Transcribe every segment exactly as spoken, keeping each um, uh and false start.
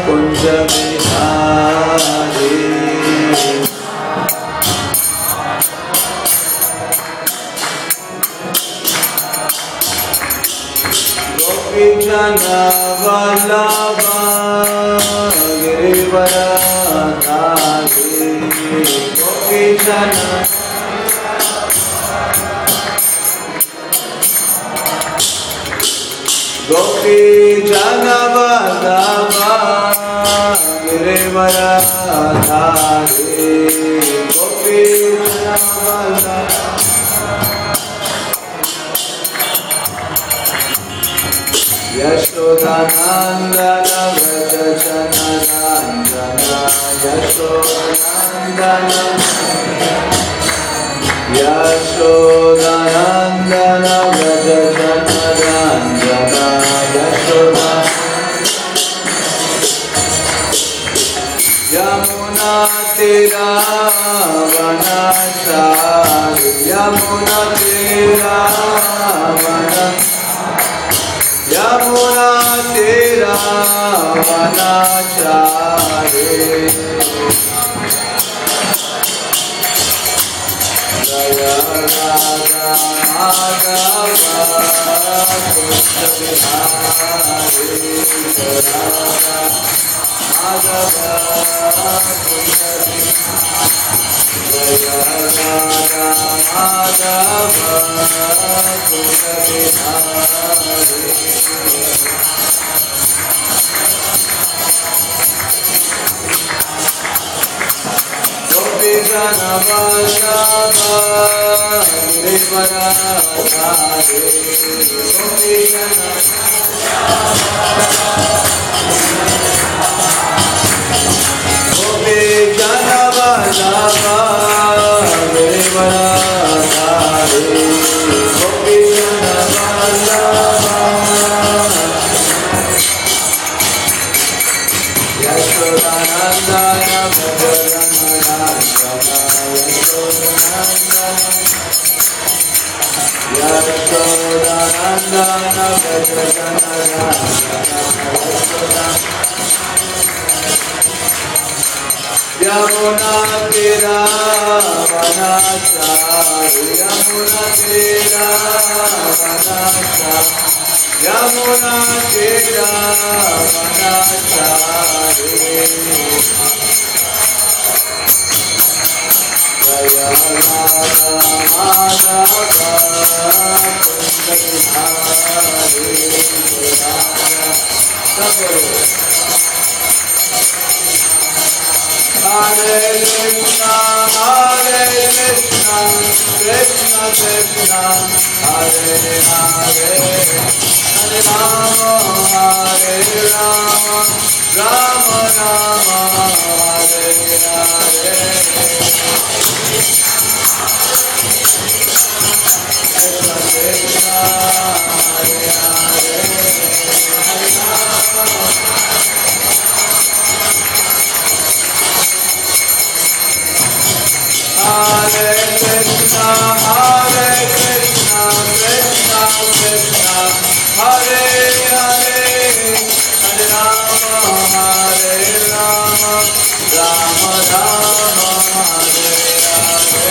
कुंज बिहारी गोपी जन वल्लभ गिरिवरधारी गोपी जन गोपी जन वल्लभ गिरिवरधारी गोपी जन वल्लभ यशोदानंदन व्रज जनरंजन यशोदानंदन यशोदानंदन व्रज जनरंजन यशोदा यमुना तेरा वनचारी यमुना तेरा वन यमुना तेरा वनचारी जय राधा माधव कुंज बिहारी जय राधा माधव कुंज जय राधा माधव कुंज बिहारी गोपी जन वल्लभ गिरिवरधारी गोपी जन गोपी जन वल्लभ गिरिवरधारी गोपी जन वल्लभ यशोदानंदन व्रज यशोदानंदन व्रज यमुना तेरा वनचारी यमुना तेरा वनचारी यमुना तेरा वनचारी जय राधा माधव कुंज बिहारी हरे कृष्णा हरे कृष्णा कृष्णा कृष्णा हरे हरे हरे राम हरे Ram Ram Ram Hare Hare Krishna Krishna Hare Hare Hare Ram Hare Krishna, Hare Krishna, Krishna Krishna, Hare Hare, Hare Rama, Hare Rama, Rama Rama, Hare Hare.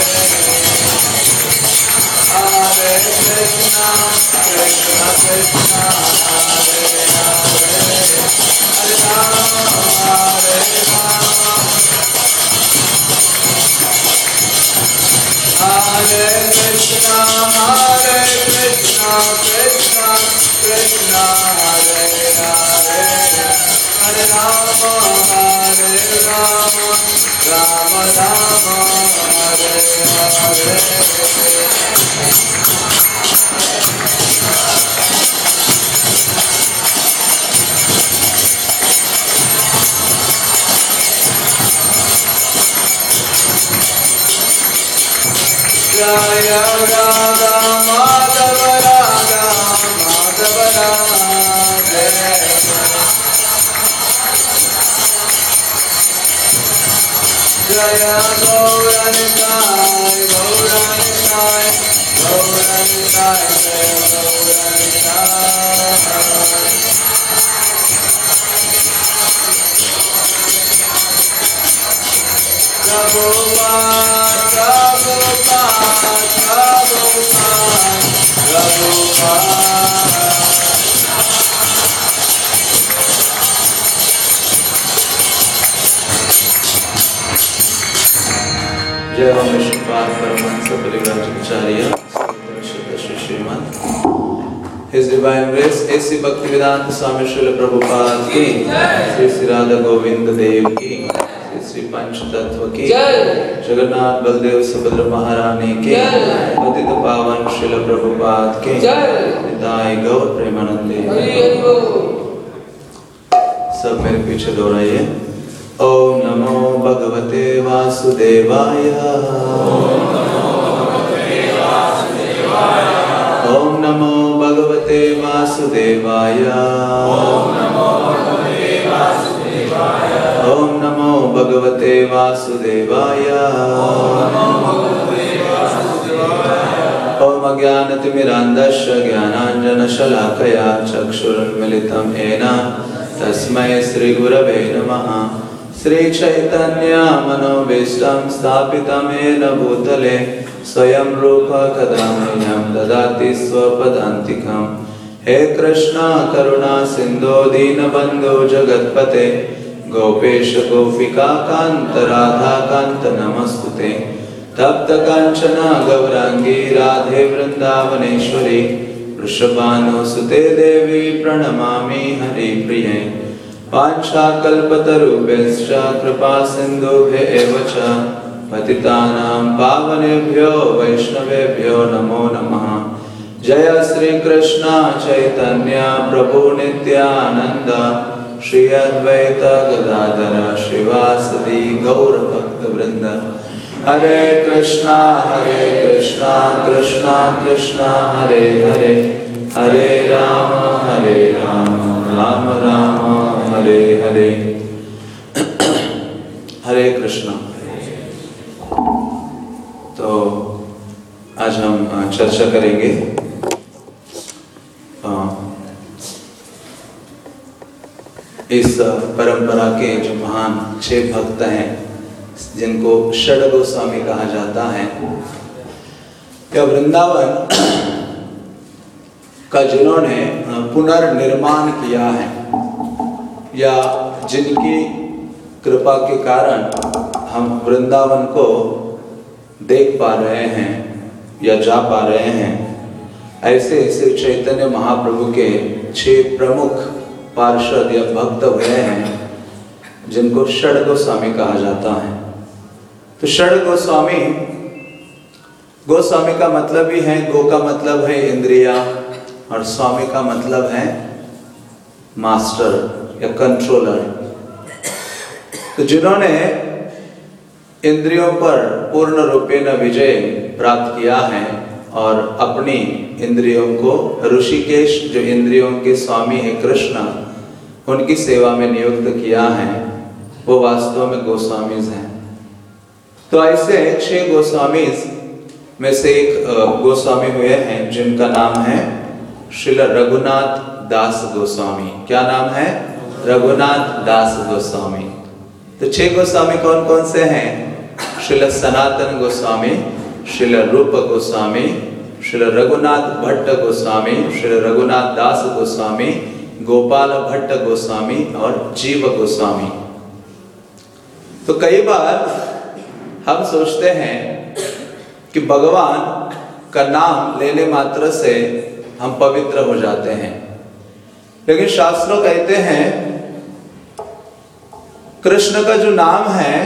Hare Krishna, Krishna Krishna, Hare Hare, Hare Rama, Hare Rama. Hare Krishna, Hare Krishna, Krishna Krishna, Hare Hare, Hare Rama, Hare Rama, Rama Rama, Hare Hare. Jaya Radha Madhava Radha Madhava Radha Jaya Gauranitai Gauranitai Gauranitai Jaya Gauranitai जय ओम विष्णुपाद परमहंस परिव्राजकाचार्य श्री श्रीमान His Divine Grace ऐसी भक्ति वेदांत स्वामी श्रील प्रभुपाद की, श्री श्री राधा गोविंद देव की, श्री श्री पंच तत्व की, जगन्नाथ बलदेव सुभद्रा महारानी की, पतित पावन श्रील प्रभुपाद की, निताय गौर प्रेमानंदे। सब मेरे पीछे दोहराइए। ओम नमो भगवते वासुदेवाय। ओम नमो भगवते वासुदेवाय। ओम नमो भगवते वासुदेवाय। ओम अज्ञानतिमिरान्धस्य ज्ञानाञ्जनशलाकया चक्षुरुन्मीलितं येन तस्मै श्री गुरवे नमः। श्री चैतन्य मनोभीष्टं स्थापितं येन भूतले स्वयं रूप कदा मह्यं ददाति स्वपदान्तिकं। हे कृष्ण करुणा सिन्धो दीनबन्धो जगत्पते गोपेश गोपिका कान्त राधा कान्त नमस्तुते। तप्त कांचन गौरांगी राधे वृंदावनेश्वरी वृषभानुसुते देवी प्रणमामि हरिप्रिये। वाञ्छाकल्पतरुभ्यश्च कृपा सिन्धुभ्येव च पतितानां पावनेभ्यो वैष्णवेभ्यो नमो नमः। जय श्री कृष्ण चैतन्य प्रभु नित्यानंद श्री अद्वैत गदाधर श्रीवासदि गौर भक्तवृंद। हरे कृष्णा हरे कृष्णा कृष्णा कृष्णा हरे हरे, हरे राम हरे राम राम राम हरे हरे। हरे कृष्णा। तो आज हम चर्चा करेंगे इस परंपरा के जो महान छह भक्त हैं जिनको षड गोस्वामी कहा जाता है, या वृंदावन का जिन्होंने पुनर्निर्माण किया है, या जिनकी कृपा के कारण हम वृंदावन को देख पा रहे हैं या जा पा रहे हैं, ऐसे श्री चैतन्य महाप्रभु के छह प्रमुख पार्षद या भक्त हुए हैं जिनको षड गोस्वामी कहा जाता है। तो षड गोस्वामी, गोस्वामी का मतलब ही है, गो का मतलब है इंद्रिया और स्वामी का मतलब है मास्टर या कंट्रोलर। तो जिन्होंने इंद्रियों पर पूर्ण रूपेण विजय प्राप्त किया है और अपनी इंद्रियों को ऋषिकेश, जो इंद्रियों के स्वामी है कृष्ण, उनकी सेवा में नियुक्त किया है, वो वास्तव में गोस्वामीज हैं। तो ऐसे छह गोस्वामीज में से एक गोस्वामी हुए हैं जिनका नाम है श्रील रघुनाथ दास गोस्वामी। क्या नाम है? रघुनाथ दास गोस्वामी। तो छह गोस्वामी कौन कौन से हैं? श्रील सनातन गोस्वामी, श्रील रूप गोस्वामी, श्रील रघुनाथ भट्ट गोस्वामी, श्रील रघुनाथ दास गोस्वामी, गोपाल भट्ट गोस्वामी और जीव गोस्वामी। तो कई बार हम सोचते हैं कि भगवान का नाम लेने मात्र से हम पवित्र हो जाते हैं, लेकिन शास्त्रों कहते हैं कृष्ण का जो नाम है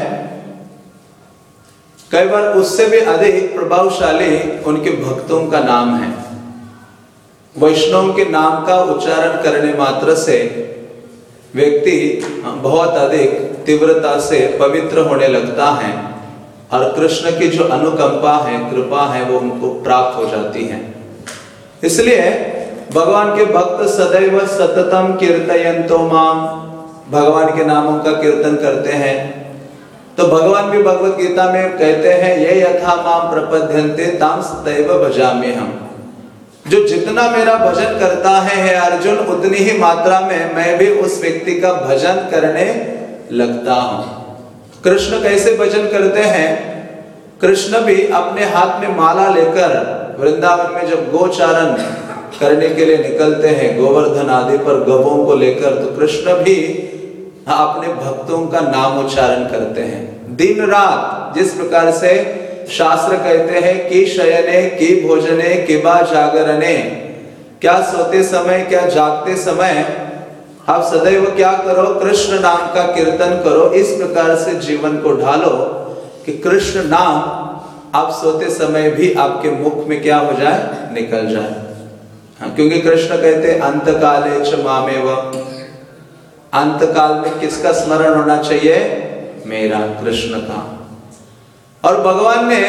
कई बार उससे भी अधिक प्रभावशाली उनके भक्तों का नाम है। वैष्णव के नाम का उच्चारण करने मात्र से व्यक्ति बहुत अधिक तीव्रता से पवित्र होने लगता है और कृष्ण की जो अनुकंपा है, कृपा है, वो उनको प्राप्त हो जाती है। इसलिए भगवान के भक्त सदैव सततम कीर्तयन्तो माम, भगवान के नामों का कीर्तन करते हैं। तो भगवान भी भगवत गीता में कहते हैं, ये यथा माम प्रपद्यन्ते ताम सदैव भजामि हम। जो जितना मेरा भजन करता है हे अर्जुन, उतनी ही मात्रा में मैं भी उस व्यक्ति का भजन करने लगता हूं। कृष्ण कैसे भजन करते हैं? कृष्ण भी अपने हाथ में माला लेकर वृंदावन में जब गोचारण करने के लिए निकलते हैं, गोवर्धन आदि पर गवों को लेकर, तो कृष्ण भी अपने भक्तों का नाम उच्चारण करते हैं दिन रात। जिस प्रकार से शास्त्र कहते हैं कि शयने कि भोजने किबा जागरणे, क्या सोते समय क्या जागते समय आप सदैव क्या करो? कृष्ण नाम का कीर्तन करो। इस प्रकार से जीवन को ढालो कि कृष्ण नाम आप सोते समय भी आपके मुख में क्या हो जाए? निकल जाए। हाँ, क्योंकि कृष्ण कहते अंत काले च मामेव, अंत काल में किसका स्मरण होना चाहिए? मेरा, कृष्ण का। और भगवान ने,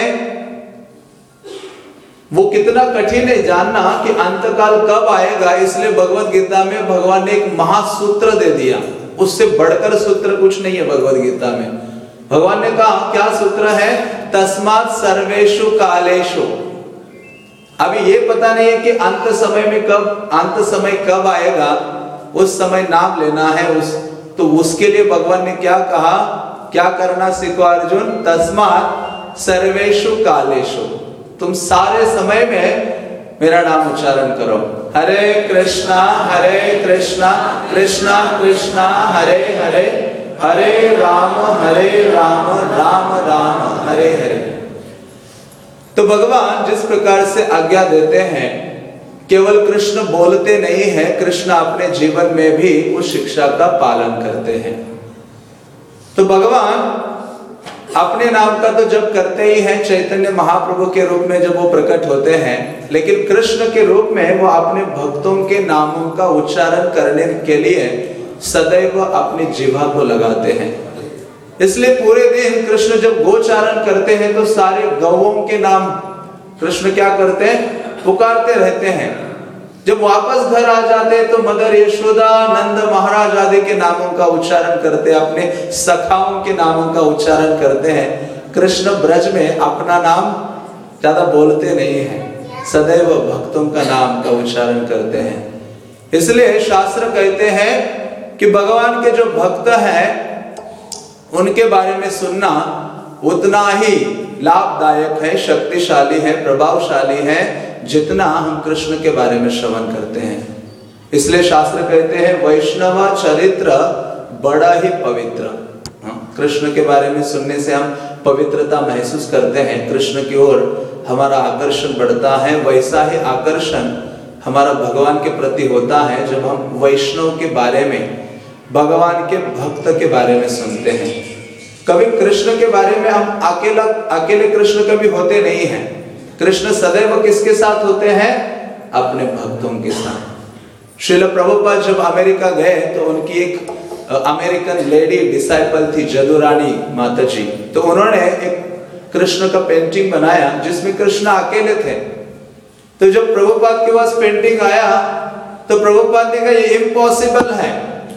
वो कितना कठिन है जानना कि अंतकाल कब आएगा, इसलिए भगवत गीता में भगवान ने एक महासूत्र दे दिया। उससे बढ़कर सूत्र कुछ नहीं है भगवत गीता में। भगवान ने कहा, क्या सूत्र है? तस्मात् सर्वेषु कालेषु। अभी ये पता नहीं है कि अंत समय में कब, अंत समय कब आएगा, उस समय नाम लेना है उस, तो उसके लिए भगवान ने क्या कहा, क्या करना सीखो अर्जुन? तस्मात् सर्वेषु कालेषु, तुम सारे समय में मेरा नाम उच्चारण करो। हरे कृष्णा हरे कृष्णा कृष्णा कृष्णा हरे हरे, हरे राम हरे राम राम राम हरे हरे। तो भगवान जिस प्रकार से आज्ञा देते हैं, केवल कृष्ण बोलते नहीं है, कृष्ण अपने जीवन में भी उस शिक्षा का पालन करते हैं। तो भगवान अपने नाम का तो जप करते ही हैं, चैतन्य महाप्रभु के रूप में जब वो प्रकट होते हैं, लेकिन कृष्ण के रूप में वो अपने भक्तों के नामों का उच्चारण करने के लिए सदैव अपनी जिह्वा को लगाते हैं। इसलिए पूरे दिन कृष्ण जब गोचारण करते हैं तो सारे गौओं के नाम कृष्ण क्या करते हैं? पुकारते रहते हैं। जब वापस घर आ जाते हैं तो मदर यशोदा, नंद महाराज आदि के नामों का उच्चारण करते हैं, अपने सखाओं के नामों का उच्चारण करते हैं। कृष्ण ब्रज में अपना नाम ज्यादा बोलते नहीं हैं, सदैव भक्तों का नाम का उच्चारण करते हैं। इसलिए शास्त्र कहते हैं कि भगवान के जो भक्त हैं उनके बारे में सुनना उतना ही लाभदायक है, शक्तिशाली है, प्रभावशाली है, जितना हम कृष्ण के बारे में श्रवण करते हैं। इसलिए शास्त्र कहते हैं वैष्णव चरित्र बड़ा ही पवित्र। कृष्ण के बारे में सुनने से हम पवित्रता महसूस करते हैं, कृष्ण की ओर हमारा आकर्षण बढ़ता है। वैसा ही आकर्षण हमारा भगवान के प्रति होता है जब हम वैष्णव के बारे में, भगवान के भक्त के बारे में सुनते हैं। कभी कृष्ण के बारे में हम अकेला अकेले कृष्ण कभी होते नहीं हैं। कृष्ण सदैव किसके साथ होते हैं? अपने भक्तों के साथ। श्रील प्रभुपाद जब अमेरिका गए तो उनकी एक अमेरिकन लेडी डिसाइपल थी, जदुरानी माता जी, तो उन्होंने एक कृष्ण का पेंटिंग बनाया जिसमें कृष्ण अकेले थे। तो जब प्रभुपाद के पास पेंटिंग आया तो प्रभुपाद ने कहा ये इम्पॉसिबल है,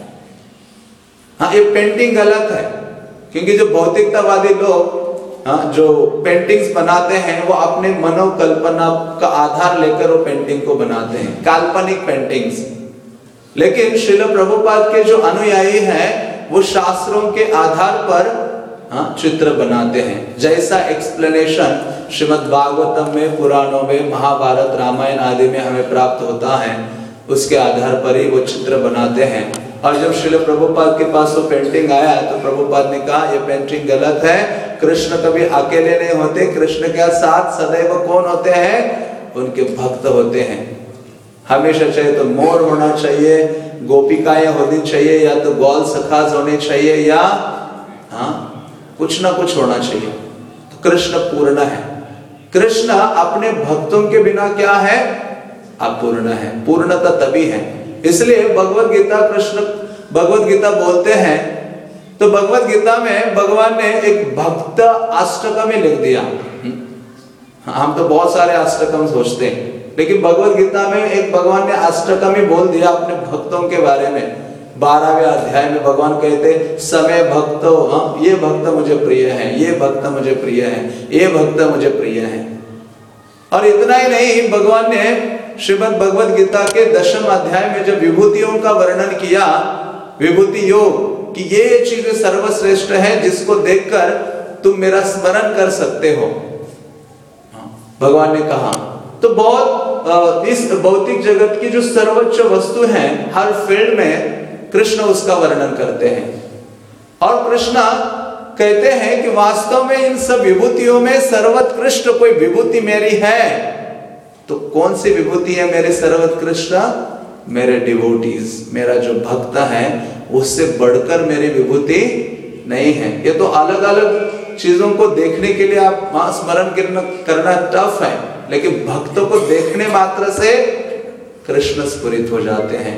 हाँ ये पेंटिंग गलत है। क्योंकि जो भौतिकतावादी लोग हाँ जो पेंटिंग्स बनाते हैं वो अपने मनोकल्पना का आधार लेकर वो पेंटिंग को बनाते हैं, काल्पनिक पेंटिंग्स। लेकिन श्रील प्रभुपाद के जो अनुयायी हैं वो शास्त्रों के आधार पर हाँ चित्र बनाते हैं। जैसा एक्सप्लेनेशन श्रीमद् भागवतम में, पुराणों में, महाभारत, रामायण आदि में हमें प्राप्त होता है, उसके आधार पर ही वो चित्र बनाते हैं। और जब श्रील प्रभुपाद के पास वो पेंटिंग आया तो प्रभुपाद ने कहा ये पेंटिंग गलत है, कृष्ण कभी अकेले नहीं होते, कृष्ण के साथ सदैव कौन होते हैं? उनके भक्त होते हैं। हमेशा चाहे तो मोर होना चाहिए, गोपिकाएं होनी चाहिए, या तो गौल सखास होने चाहिए, या हाँ कुछ ना कुछ होना चाहिए। तो कृष्ण पूर्ण है। कृष्ण अपने भक्तों के बिना क्या है? अपूर्ण है। पूर्णता तभी है। इसलिए भगवत गीता, कृष्ण भगवत गीता बोलते हैं तो भगवत गीता में भगवान ने एक भक्त अष्टकम ही लिख दिया। हम तो बहुत सारे अष्टकम सोचते हैं, लेकिन भगवत गीता में एक भगवान ने अष्टकम ही बोल दिया अपने भक्तों के बारे में। बारहवें अध्याय में भगवान कहते समय भक्तो, हाँ ये भक्त मुझे प्रिय है, ये भक्त मुझे प्रिय है, ये भक्त मुझे प्रिय है। और इतना ही नहीं, भगवान ने श्रीमद् भगवद गीता के दशम अध्याय में जब विभूतियों का वर्णन किया विभूति योग कि ये चीज सर्वश्रेष्ठ है जिसको देखकर तुम मेरा स्मरण कर सकते हो, भगवान ने कहा। तो बहुत इस भौतिक जगत की जो सर्वोच्च वस्तु है, हर फील्ड में कृष्ण उसका वर्णन करते हैं। और कृष्ण कहते हैं कि वास्तव में इन सब विभूतियों में सर्वोत्कृष्ट कोई विभूति मेरी है, तो कौन सी विभूति है मेरे सर्वोत्कृष्ट? मेरे डिवोटीज, मेरा जो भक्त है, उससे बढ़कर मेरी विभूति नहीं है। ये तो अलग अलग चीजों को देखने के लिए आप स्मरण करना टफ है, लेकिन भक्तों को देखने मात्र से कृष्ण स्फुरित हो जाते हैं।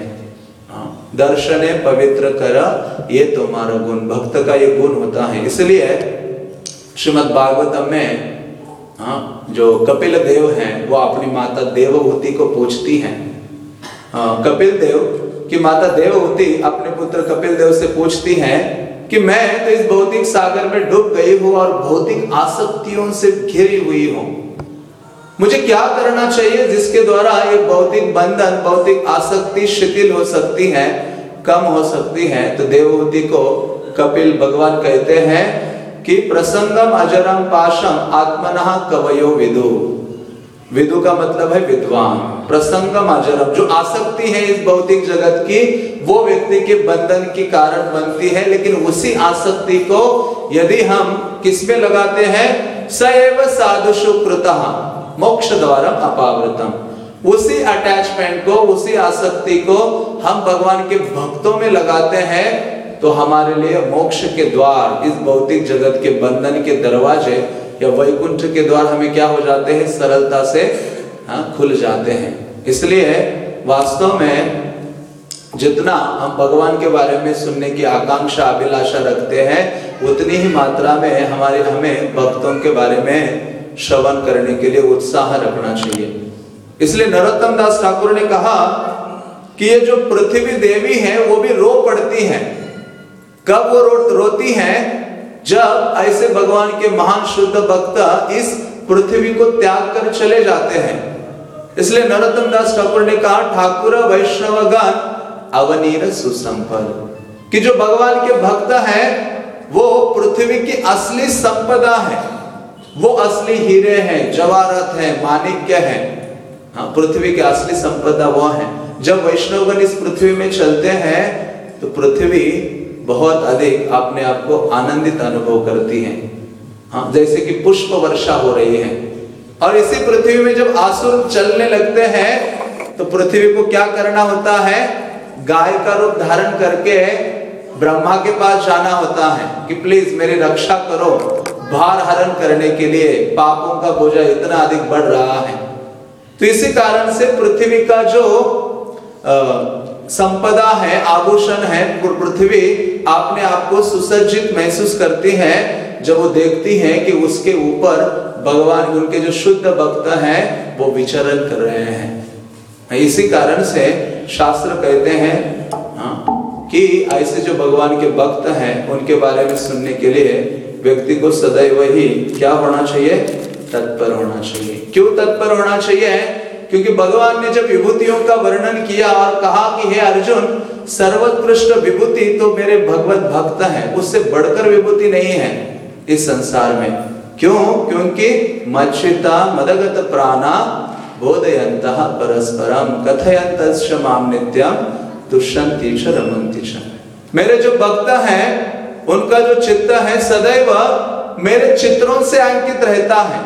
दर्शने पवित्र कर, ये तुम्हारा गुण, भक्त का ये गुण होता है। इसलिए श्रीमद् भागवतम में हाँ, जो कपिल देव हैं वो अपनी माता देवहूति को पूछती हैं। हाँ, कपिल देव की माता देवहूति अपने पुत्र कपिल देव से पूछती हैं कि मैं तो इस भौतिक सागर में डूब गई हूँ और भौतिक आसक्तियों से घिरी हुई हूँ, मुझे क्या करना चाहिए जिसके द्वारा ये भौतिक बंधन, भौतिक आसक्ति शिथिल हो सकती है, कम हो सकती है? तो देवहूति को कपिल भगवान कहते हैं कि प्रसंगम अजरम पाशम आत्मनः कवयो विदु। विदु का मतलब है विद्वान। प्रसंगम अजरम, जो आसक्ति है इस भौतिक जगत की, वो व्यक्ति के बंधन की कारण बनती है, लेकिन उसी आसक्ति को यदि हम किसमें लगाते हैं? सएव साधुषु कृतः मोक्ष द्वारम अपावृतम। उसी अटैचमेंट को, उसी आसक्ति को हम भगवान के भक्तों में लगाते हैं, तो हमारे लिए मोक्ष के द्वार, इस भौतिक जगत के बंधन के दरवाजे या वैकुंठ के द्वार हमें क्या हो जाते हैं? सरलता से हाँ, खुल जाते हैं। इसलिए वास्तव में जितना हम भगवान के बारे में सुनने की आकांक्षा, अभिलाषा रखते हैं, उतनी ही मात्रा में हमारे हमें भक्तों के बारे में श्रवण करने के लिए उत्साह रखना चाहिए। इसलिए नरोत्तम दास ठाकुर ने कहा कि ये जो पृथ्वी देवी है वो भी रो पड़ती है। कब वो रो, रोती है? जब ऐसे भगवान के महान शुद्ध भक्त इस पृथ्वी को त्याग कर चले जाते हैं। इसलिए नरोत्तम दास ठाकुर ने कहा, ठाकुर वैष्णवगण अवनीर सुसंपद, कि जो भगवान के भक्त हैं वो पृथ्वी की असली संपदा है, वो असली हीरे हैं, जवाहरात हैं, माणिक्य हैं। हाँ, पृथ्वी की असली संपदा वो है। जब वैष्णवगण इस पृथ्वी में चलते हैं तो पृथ्वी बहुत अधिक अपने आप को आनंदित अनुभव करती है। हाँ, जैसे कि पुष्प वर्षा हो रही है। और इसी पृथ्वी में जब आसुर चलने लगते हैं तो पृथ्वी को क्या करना होता है? गाय का रूप धारण करके ब्रह्मा के पास जाना होता है कि प्लीज मेरी रक्षा करो, भार हरण करने के लिए पापों का बोझा इतना अधिक बढ़ रहा है। तो इसी कारण से पृथ्वी का जो आ, संपदा है, आभूषण है, पृथ्वी अपने आप को सुसज्जित महसूस करती है जब वो देखती है कि उसके ऊपर भगवान, उनके जो शुद्ध भक्त हैं वो विचरण कर रहे हैं। इसी कारण से शास्त्र कहते हैं हाँ, कि ऐसे जो भगवान के भक्त हैं उनके बारे में सुनने के लिए व्यक्ति को सदैव ही क्या होना चाहिए? तत्पर होना चाहिए। क्यों तत्पर होना चाहिए? क्योंकि भगवान ने जब विभूतियों का वर्णन किया और कहा कि हे अर्जुन, सर्वोत्कृष्ट विभूति तो मेरे भगवत भक्त हैं, उससे बढ़कर विभूति नहीं है इस संसार में। क्यों? क्योंकि मच्चिता मदगत प्राणा बोधयन्तः परस्परम कथयन्तश्च माम नित्यम तुष्यन्ति च रमन्ति च। मेरे जो भक्त हैं उनका जो चित्त है सदैव मेरे चित्रों से अंकित रहता है।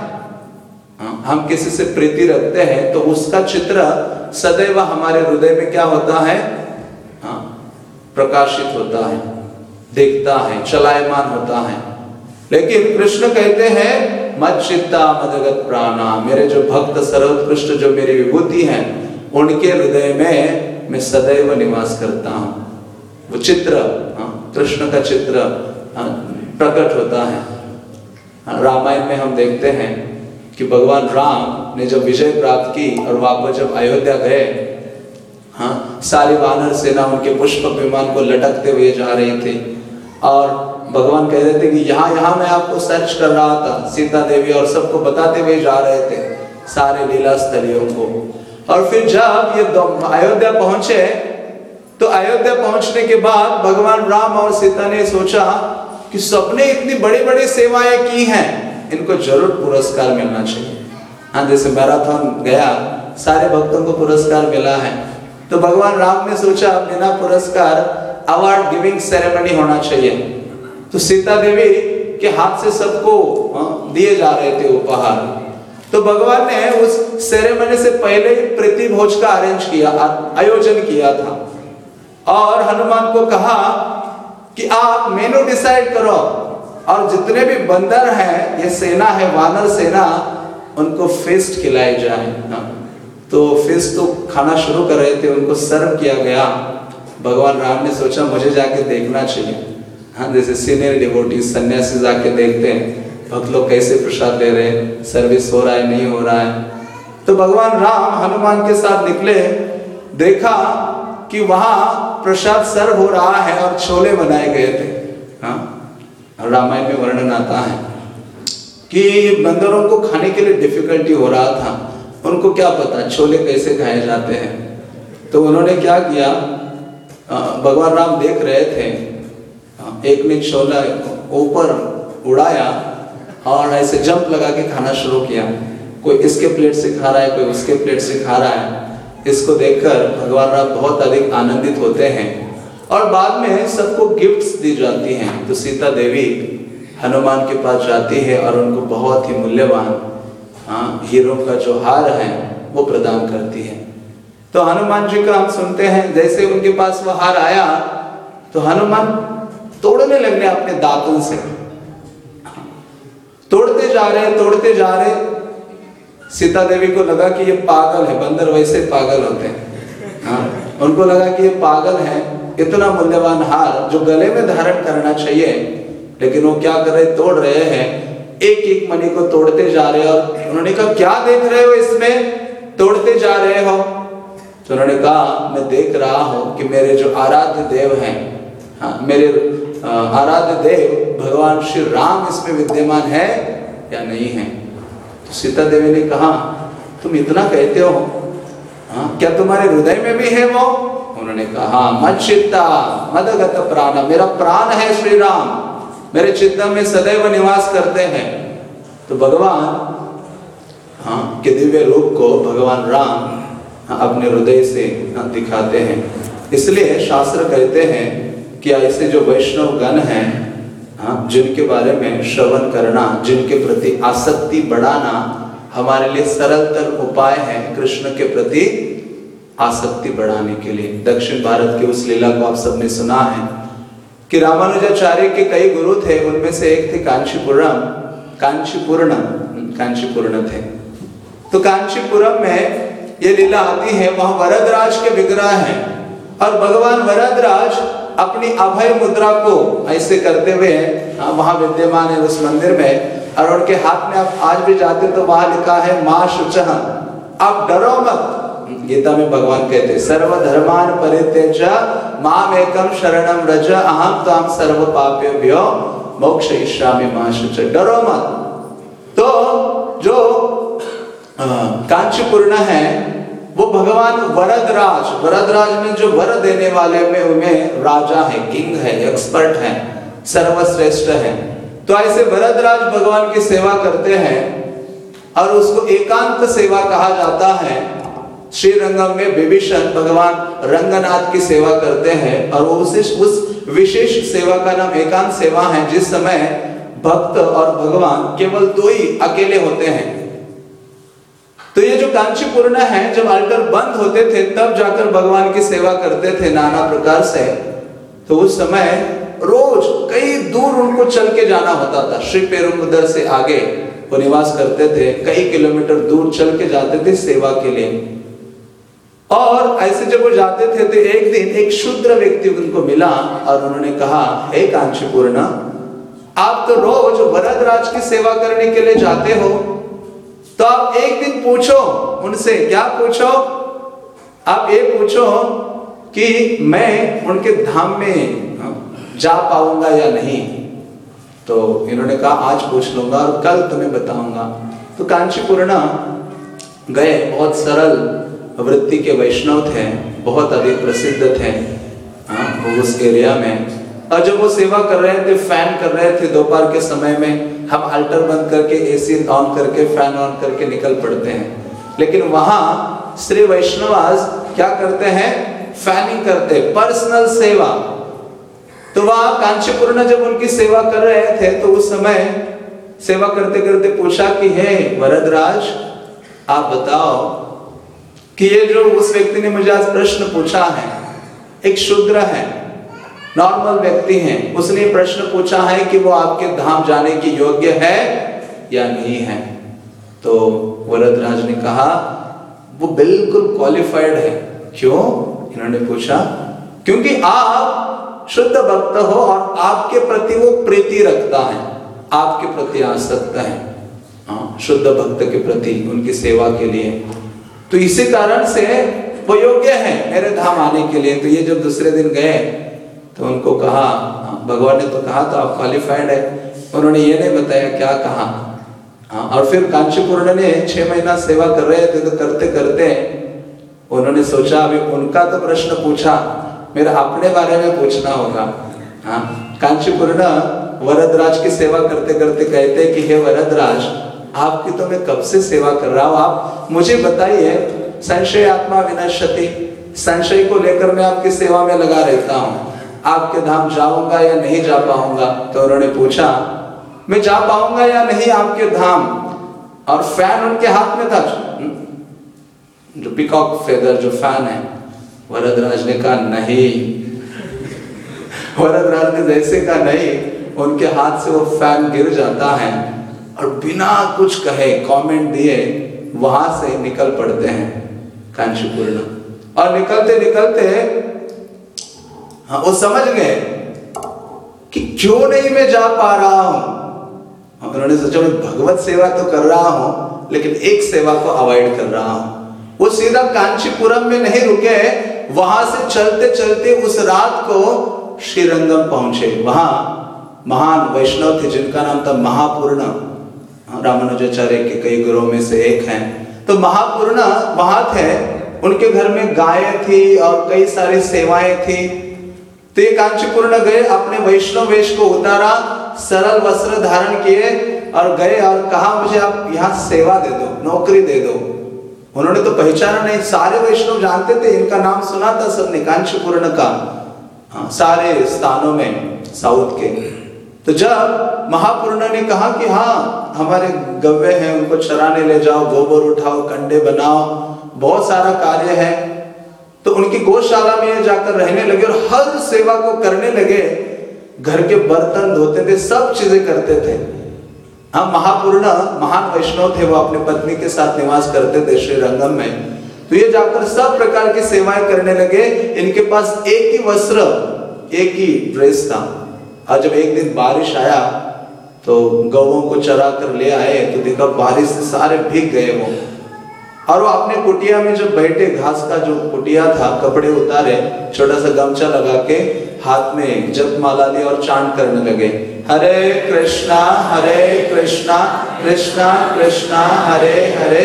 हम किसी से प्रीति रखते हैं तो उसका चित्र सदैव हमारे हृदय में क्या होता है? हाँ, प्रकाशित होता है, दिखता है, चलायमान होता है। लेकिन कृष्ण कहते हैं मच्चित्ता मदगत प्राणा, मेरे जो भक्त सर्वोत्कृष्ट जो मेरी विभूति हैं उनके हृदय में मैं सदैव निवास करता हूँ। वो चित्र हाँ, कृष्ण का चित्र हाँ, प्रकट होता है। हाँ, रामायण में हम देखते हैं कि भगवान राम ने जब विजय प्राप्त की और वापस जब अयोध्या गए, हाँ, सारी वानर सेना उनके पुष्प विमान को लटकते हुए जा रही थी और भगवान कह रहे थे कि यहाँ यहाँ मैं आपको सर्च कर रहा था, सीता देवी और सबको बताते हुए जा रहे थे सारे लीला स्थलियों को। और फिर जब ये अयोध्या पहुंचे तो अयोध्या पहुंचने के बाद भगवान राम और सीता ने सोचा कि सबने इतनी बड़ी बड़ी सेवाएं की हैं, इनको जरूर पुरस्कार मिलना चाहिए। हाँ, जैसे मैराथन गया, सारे भक्तों को पुरस्कार मिला है, तो भगवान राम ने सोचा बिना पुरस्कार अवार्ड गिविंग सेरेमनी होना चाहिए। तो सीता देवी के हाथ से सबको दिए जा रहे थे उपहार, तो भगवान ने उस सेरेमनी से पहले ही प्रीति भोज का अरेंज किया, आयोजन किया था, और हनुमान को कहा कि आप मेनू डिसाइड करो और जितने भी बंदर हैं, ये सेना है वानर सेना, उनको फेस्ट खिलाई जाए। तो फेस्ट तो खाना शुरू कर रहे थे, उनको सर्व किया गया। भगवान राम ने सोचा मुझे जाके देखना चाहिए। हाँ, जैसे सीनियर डिवोटी सन्यासी जाके देखते हैं भक्त लोग कैसे प्रसाद ले रहे हैं, सर्विस हो रहा है नहीं हो रहा है। तो भगवान राम हनुमान के साथ निकले, देखा कि वहां प्रसाद सर्व हो रहा है और छोले बनाए गए थे। हाँ, रामायण में वर्णन आता है कि बंदरों को खाने के लिए डिफिकल्टी हो रहा था, उनको क्या पता छोले कैसे खाए जाते हैं। तो उन्होंने क्या किया, भगवान राम देख रहे थे, एक ने छोला ऊपर उड़ाया और ऐसे जंप लगा के खाना शुरू किया। कोई इसके प्लेट से खा रहा है, कोई उसके प्लेट से खा रहा है। इसको देखकर भगवान राम बहुत अधिक आनंदित होते हैं और बाद में सबको गिफ्ट्स दी जाती हैं। तो सीता देवी हनुमान के पास जाती है और उनको बहुत ही मूल्यवान हाँ हीरो का जो हार है वो प्रदान करती है। तो हनुमान जी का हम सुनते हैं, जैसे उनके पास वो हार आया तो हनुमान तोड़ने लगने अपने दांतों से, तोड़ते जा रहे तोड़ते जा रहे। सीता देवी को लगा कि ये पागल है, बंदर वैसे पागल होते हैं। हाँ, उनको लगा कि ये पागल है, इतना मूल्यवान हार जो गले में धारण करना चाहिए, लेकिन वो क्या कर रहे, तोड़ रहे हैं, एक एक मणि को तोड़ते जा रहे। और उन्होंने कहा क्या देख रहे हो इसमें, तोड़ते जा रहे हो। तो उन्होंने कहा मैं देख रहा हूं कि मेरे जो आराध्य देव हैं, हाँ, मेरे आराध्य देव भगवान श्री राम इसमें विद्यमान है या नहीं है। तो सीता देवी ने कहा तुम इतना कहते हो, हाँ, क्या तुम्हारे हृदय में भी है वो? उन्होंने कहा मच्चित्ता मदगत प्राण, मेरा प्राण है श्री राम, मेरे चित्त में सदैव निवास करते हैं। तो भगवान हाँ के दिव्य रूप को भगवान राम हाँ, अपने हृदय से हाँ, दिखाते हैं। इसलिए शास्त्र कहते हैं कि ऐसे जो वैष्णव गण हैं, हाँ, जिनके बारे में श्रवण करना, जिनके प्रति आसक्ति बढ़ाना हमारे लिए सरलतर उपाय है कृष्ण के प्रति आसक्ति बढ़ाने के लिए। दक्षिण भारत की उस लीला को आप सबने सुना है कि रामानुजाचार्य के कई गुरु थे, उनमें से एक थे कांचीपुरम कांचीपूर्ण कांचीपूर्ण थे। तो कांचीपुरम में ये लीला आती है, वहां वरदराज के विग्रह हैं और भगवान वरदराज अपनी अभय मुद्रा को ऐसे करते हुए हाँ, वहां विद्यमान है उस मंदिर में। और उनके हाथ में आप आज भी जाते तो वहां लिखा है मां शुचः, आप डरो मत। गीता में भगवान कहते सर्वधर्मान परित्यज्य माम एकम शरणम व्रज अहम त्वां सर्व पापेभ्यो मोक्षयिष्यामि मां शुचः, डरो मत। तो जो कांचीपूर्ण है वो भगवान वरदराज, वरदराज में जो वर देने वाले में उनमें राजा है, किंग है, एक्सपर्ट है, सर्वश्रेष्ठ है। तो ऐसे वरदराज भगवान की सेवा करते हैं और उसको एकांत सेवा कहा जाता है। श्री रंगम में विभीषण भगवान रंगनाथ की सेवा करते हैं और उस उस विशेष सेवा का नाम एकांत सेवा है, जिस समय भक्त और भगवान केवल दो ही अकेले होते हैं। तो ये जो कांचीपूर्ण है, जब अल्टर बंद होते थे तब जाकर भगवान की सेवा करते थे नाना प्रकार से। तो उस समय रोज कई दूर उनको चल के जाना होता था। श्री पेरुंबदर से आगे वो निवास करते थे, कई किलोमीटर दूर चल के जाते थे सेवा के लिए। और ऐसे जब वो जाते थे तो एक दिन एक शूद्र व्यक्ति उनको मिला और उन्होंने कहा हे कांचीपूर्ण, आप तो रोज वरदराज की सेवा करने के लिए जाते हो, तो आप एक दिन पूछो उनसे, क्या पूछो, आप ये पूछो कि मैं उनके धाम में जा पाऊंगा या नहीं। तो इन्होंने कहा आज पूछ लूंगा और कल तुम्हें बताऊंगा। तो कांचीपूर्ण गए, बहुत सरल वृत्ति के वैष्णव थे, बहुत अधिक प्रसिद्ध थे। उस एरिया में। और जब वो सेवा कर रहे थे, फैन कर रहे थे दोपहर के समय में, हम अल्टर बंद करके एसी ऑन करके फैन ऑन करके निकल पड़ते हैं, लेकिन वहां श्री वैष्णवास क्या करते हैं, फैनिंग करते, पर्सनल सेवा। तो वहां कांचीपुर ने जब उनकी सेवा कर रहे थे तो उस समय सेवा करते करते पूछा कि हे वरदराज, आप बताओ कि ये जो उस व्यक्ति ने मुझे आज प्रश्न पूछा है, एक शूद्र है, नॉर्मल व्यक्ति है, उसने प्रश्न पूछा है कि वो आपके धाम जाने की योग्य है या नहीं है। तो वरदराज ने कहा वो बिल्कुल क्वालिफाइड है। क्यों? इन्होंने पूछा क्योंकि आप शुद्ध भक्त हो और आपके प्रति वो प्रीति रखता है, आपके प्रति आसक्त है, हाँ, शुद्ध भक्त के प्रति, उनकी सेवा के लिए, तो इसी कारण से वो योग्य है मेरे धाम आने के लिए। तो ये जब दूसरे दिन गए तो उनको कहा, भगवान ने तो कहा तो आप क्वालिफाइड है, उन्होंने ये नहीं बताया क्या कहा। हाँ, और फिर कांचीपुर ने छह महीना सेवा कर रहे थे, तो करते करते उन्होंने सोचा अभी उनका तो प्रश्न पूछा, मेरा अपने बारे में पूछना होगा। हाँ, कांचीपुर वरदराज की सेवा करते करते कहते कि हे वरदराज, आपकी तो मैं कब से सेवा कर रहा हूँ, आप मुझे बताइए, संशय आत्मा विनश्यति, संशय को लेकर मैं आपकी सेवा में लगा रहता हूँ, आपके धाम जाऊंगा या नहीं जा पाऊंगा। तो उन्होंने पूछा मैं जा पाऊंगा या नहीं आपके धाम, और फैन उनके हाथ में था, जो पिकॉक फेदर जो फैन है। वरदराज ने कहा नहीं। वरदराज ने जैसे कहा नहीं, उनके हाथ से वो फैन गिर जाता है और बिना कुछ कहे कमेंट दिए वहां से निकल पड़ते हैं कांचीपुर। और निकलते निकलते हाँ, वो समझ गए कि क्यों नहीं मैं जा पा रहा हूं। उन्होंने सोचा मैं भगवत सेवा तो कर रहा हूं, लेकिन एक सेवा को अवॉइड कर रहा हूं। वो सीधा कांचीपुरम में नहीं रुके, वहां से चलते चलते उस रात को श्रीरंगम पहुंचे। वहां महान वैष्णव थे जिनका नाम था महापूर्ण, रामानुजाचार्य के कई गुरुओं में से एक हैं। तो महापूर्ण वहां थे, उनके घर में गायें थी और कई सारी सेवाएं थी। तो ये कांचीपुर गए, अपने वैष्णव वेश को उतारा, सरल वस्त्र धारण किए और गए और कहा मुझे आप यहाँ सेवा दे दो, नौकरी दे दो। उन्होंने तो पहचाना नहीं, सारे वैष्णव जानते थे, इनका नाम सुना था सबने कांचीपुर का, हाँ, सारे स्थानों में साउथ के। तो जब महापूर्ण ने कहा कि हाँ हमारे गव्य हैं, उनको चराने ले जाओ, गोबर उठाओ, कंडे बनाओ, बहुत सारा कार्य है, तो उनकी गौशाला में जाकर रहने लगे और हर सेवा को करने लगे। घर के बर्तन धोते थे, सब चीजें करते थे। हम महापूर्ण महान वैष्णव थे, वो अपनी पत्नी के साथ निवास करते थे श्रीरंगम में। तो ये जाकर सब प्रकार की सेवाएं करने लगे। इनके पास एक ही वस्त्र, एक ही ड्रेस था। और जब एक दिन बारिश आया तो गौओं को चरा कर ले आए तो देखा बारिश से सारे भीग गए वो। और वो अपने कुटिया में जब बैठे, घास का जो कुटिया था, कपड़े उतारे, छोटा सा गमछा लगा के हाथ में जप माला ली और चांट करने लगे, हरे कृष्णा हरे कृष्णा कृष्णा कृष्णा हरे हरे,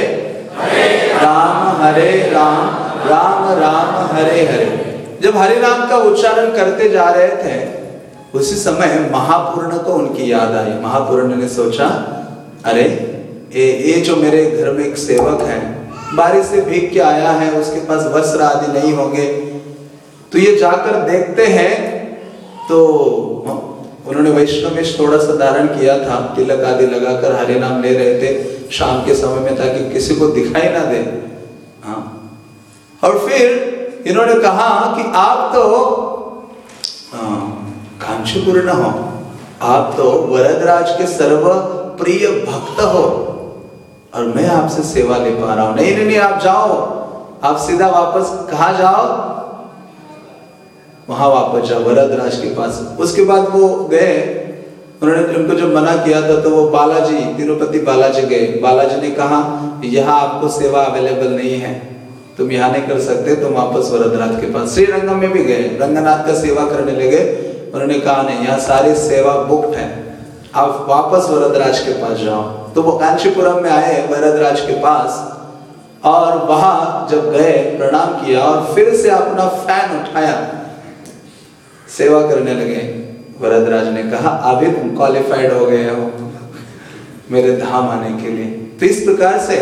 राम हरे राम राम राम हरे हरे। जब हरे राम का उच्चारण करते जा रहे थे, उसी समय महापूर्ण को उनकी याद आई। महापूर्ण ने सोचा अरे ये ये जो मेरे घर में एक सेवक है, बारिश से भीग के आया है, उसके पास वस्त्र आदि नहीं होंगे, तो ये जाकर देखते हैं। तो उन्होंने वैष्णवेश थोड़ा सा धारण किया था, तिलक आदि लगाकर हरे नाम ले रहे थे शाम के समय में, ताकि किसी को दिखाई ना दे। हाँ, और फिर इन्होंने कहा कि आप तो कांचीपुर न हो, आप तो वरदराज के सर्व प्रिय भक्त हो और मैं आपसे सेवा ले पा रहा हूं। नहीं नहीं नहीं, आप जाओ, आप सीधा वापस कहाँ जाओ, वहां वापस जाओ वरदराज के पास। उसके बाद वो गए, उन्होंने उनको जब मना किया था तो वो बालाजी, तिरुपति बालाजी गए। बालाजी ने कहा यहाँ आपको सेवा अवेलेबल नहीं है, तुम यहाँ नहीं कर सकते, तुम वापस वरदराज के पास। श्रीरंगम में भी गए, रंगनाथ का सेवा करने लगे। उन्होंने कहा नहीं, यहाँ सारी सेवा बुक्ड है, आप वापस वरदराज के पास जाओ। तो वो कांचीपुरम में आए वरदराज के पास, और वहां जब गए प्रणाम किया और फिर से अपना फैन उठाया, सेवा करने लगे। वरदराज ने कहा अभी तुम क्वालिफाइड हो गए हो मेरे धाम आने के लिए। तो इस प्रकार से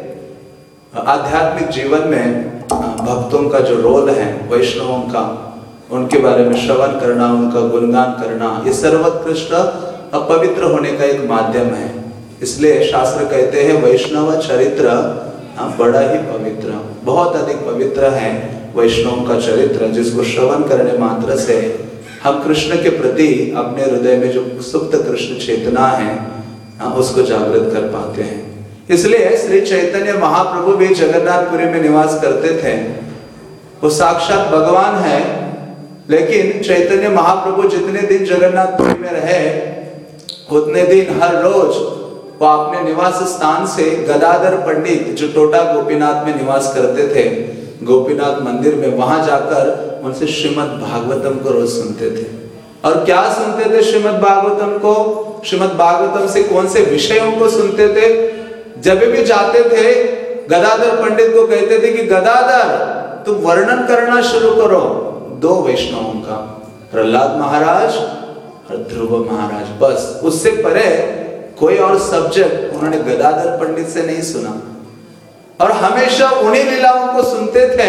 आध्यात्मिक जीवन में भक्तों का जो रोल है, वैष्णवों का, उनके बारे में श्रवण करना, उनका गुणगान करना, ये सर्वोत्कृष्ट पवित्र होने का एक माध्यम है। इसलिए शास्त्र कहते हैं वैष्णव चरित्र बड़ा ही पवित्र, बहुत अधिक पवित्र है वैष्णव का चरित्र, जिसको श्रवण करने मात्र से हम कृष्ण के प्रति अपने हृदय में जो सुप्त कृष्ण चेतना है उसको जागृत कर पाते हैं। इसलिए श्री चैतन्य महाप्रभु भी जगन्नाथपुरी में निवास करते थे। वो साक्षात भगवान है, लेकिन चैतन्य महाप्रभु जितने दिन जगन्नाथपुरी में रहे उतने दिन हर रोज वो अपने निवास स्थान से गदाधर पंडित जो टोटा गोपीनाथ में निवास करते थे, गोपीनाथ मंदिर में, वहां जाकर उनसे श्रीमद् भागवतम को रोज सुनते थे। और क्या सुनते थे श्रीमद् भागवतम को? श्रीमद् भागवतम से कौन से विषयों को सुनते थे? जब भी जाते थे गदाधर पंडित को कहते थे कि गदाधर तुम वर्णन करना शुरू करो दो वैष्णवों का, प्रहलाद महाराज और ध्रुव महाराज। बस उससे परे कोई और सब्जेक्ट उन्होंने गदाधर पंडित से नहीं सुना, और हमेशा उन्हीं लीलाओं को सुनते थे,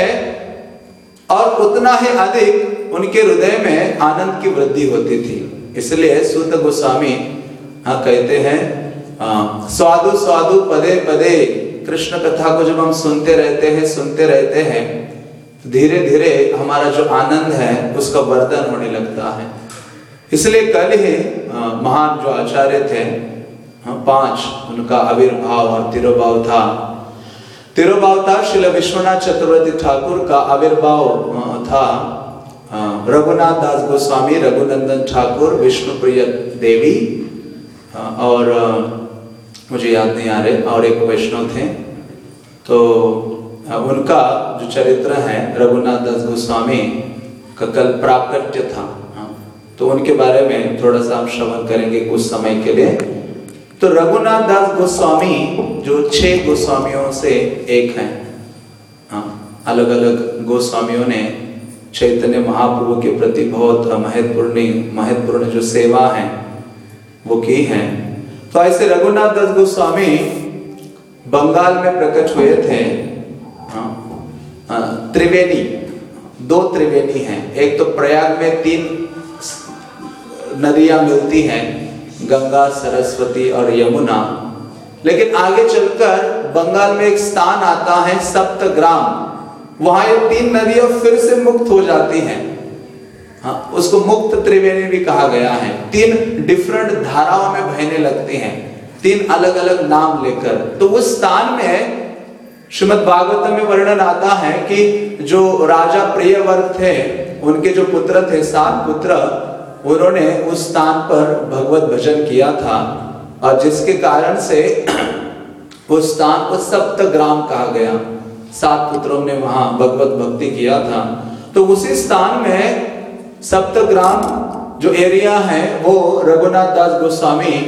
और उतना ही अधिक उनके हृदय में आनंद की वृद्धि होती थी। इसलिए सूत गोस्वामी हाँ कहते हैं स्वादु स्वादु पदे पदे, कृष्ण कथा को जब हम सुनते रहते हैं सुनते रहते हैं धीरे धीरे हमारा जो आनंद है उसका वर्धन होने लगता है। इसलिए कल ही महान जो आचार्य थे पांच, उनका आविर्भाव और तिरुभाव था। तिरुभाव था श्रील विश्वनाथ चतुर्वेदी ठाकुर का आविर्भाव था। रघुनाथ दास गोस्वामी, रघुनंदन ठाकुर, विष्णुप्रिय देवी और मुझे याद नहीं आ रहे और एक वैष्णव थे। तो उनका जो चरित्र है रघुनाथ दास गोस्वामी का कल प्राकट्य था, तो उनके बारे में थोड़ा सा हम श्रवण करेंगे कुछ समय के लिए। तो रघुनाथ दास गोस्वामी जो छह गोस्वामियों से एक हैं, हाँ, अलग अलग गोस्वामियों ने चैतन्य महाप्रभु के प्रति बहुत महत्वपूर्ण महत्वपूर्ण जो सेवा है वो की है। तो ऐसे रघुनाथ दास गोस्वामी बंगाल में प्रकट हुए थे। त्रिवेणी, दो त्रिवेणी हैं। एक तो प्रयाग में तीन नदियां मिलती हैं, गंगा, सरस्वती और यमुना। लेकिन आगे चलकर बंगाल में एक स्थान आता है सप्तग्राम, वहां ये तीन नदियां फिर से मुक्त हो जाती हैं। हाँ, उसको मुक्त त्रिवेणी भी कहा गया है। तीन डिफरेंट धाराओं में बहने लगती हैं, तीन अलग अलग नाम लेकर। तो उस स्थान में श्रीमद् भागवतम में वर्णन आता है कि जो राजा प्रियव्रत थे, उनके जो पुत्र थे, सात पुत्र, उन्होंने उस स्थान पर भगवत भजन किया था, और जिसके कारण से उस स्थान को सप्तग्राम कहा गया। सात पुत्रों ने वहां भगवत भक्ति किया था। तो उसी स्थान में सप्तग्राम जो एरिया है वो रघुनाथ दास गोस्वामी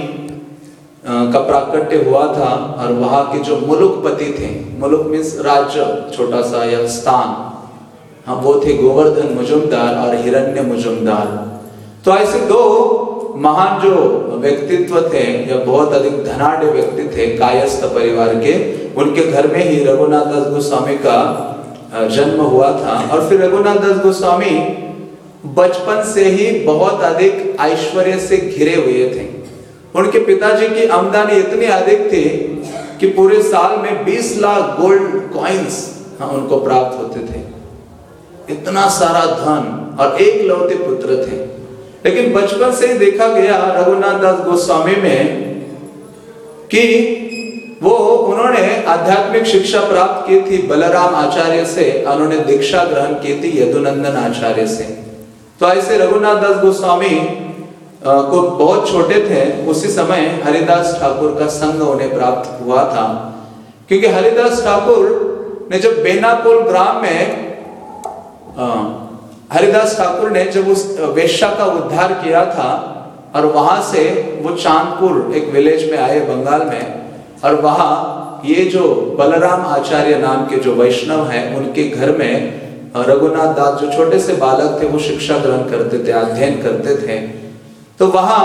का प्राकट्य हुआ था। और वहां के जो मुलुकपति थे, मुलुक मीन्स राज्य, छोटा सा या स्थान, हाँ, वो थे गोवर्धन मुजुमदार और हिरण्य मुजुमदार। तो ऐसे दो महान जो व्यक्तित्व थे या बहुत अधिक धनाढ़ व्यक्ति थे कायस्थ परिवार के, उनके घर में ही रघुनाथ दास गोस्वामी का जन्म हुआ था। और फिर रघुनाथ दास गोस्वामी बचपन से ही बहुत अधिक ऐश्वर्य से घिरे हुए थे। उनके पिताजी की आमदनी इतनी अधिक थी कि पूरे साल में बीस लाख गोल्ड कॉइन्स हाँ, उनको प्राप्त होते थे। इतना सारा धन, और एक लौते पुत्र थे। लेकिन बचपन से ही देखा गया रघुनाथ दास गोस्वामी में कि वो उन्होंने आध्यात्मिक शिक्षा प्राप्त की थी बलराम आचार्य से, उन्होंने दीक्षा ग्रहण की थी यदुनंदन आचार्य से। तो ऐसे रघुनाथ दास गोस्वामी को बहुत छोटे थे उसी समय हरिदास ठाकुर का संग उन्हें प्राप्त हुआ था। क्योंकि हरिदास ठाकुर ने जब बेनापोल ग्राम में आ, हरिदास ठाकुर ने जब उस वेश्या का उद्धार किया था, और वहां से वो चांदपुर एक विलेज में आए बंगाल में, और वहां ये जो बलराम आचार्य नाम के जो वैष्णव हैं उनके घर में रघुनाथ दास जो छोटे से बालक थे वो शिक्षा ग्रहण करते थे, अध्ययन करते थे। तो वहां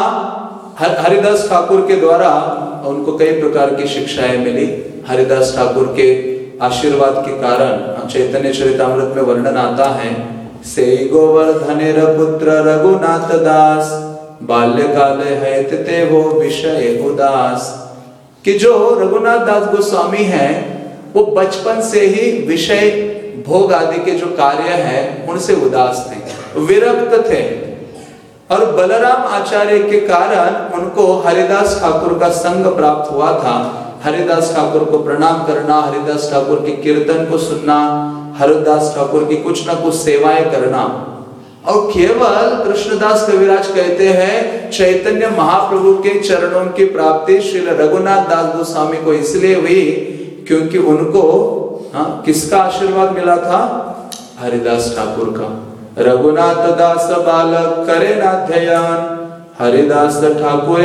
हरिदास ठाकुर के द्वारा उनको कई प्रकार की शिक्षाएं मिली। हरिदास ठाकुर के आशीर्वाद के कारण चैतन्य चरितामृत में वर्णन आता है, से गोवर्धनेर पुत्र रघुनाथ दास बाल्यकाले है ते वो विषय उदास, कि जो रघुनाथ दास गोस्वामी हैं वो बचपन से ही विषय भोग आदि के जो कार्य हैं उनसे उदास थे, विरक्त थे। और बलराम आचार्य के कारण उनको हरिदास ठाकुर का संग प्राप्त हुआ था। हरिदास ठाकुर को प्रणाम करना, हरिदास ठाकुर के कीर्तन को सुनना, हरिदास ठाकुर की कुछ ना कुछ सेवाएं करना। और केवल कृष्णदास कविराज कहते हैं चैतन्य महाप्रभु के चरणों की प्राप्ति श्री रघुनाथ दास गोस्वामी को इसलिए हुई क्योंकि उनको हाँ, किसका आशीर्वाद मिला था? हरिदास ठाकुर का। रघुनाथ दास बालक करे न ध्यान, हरिदास ठाकुर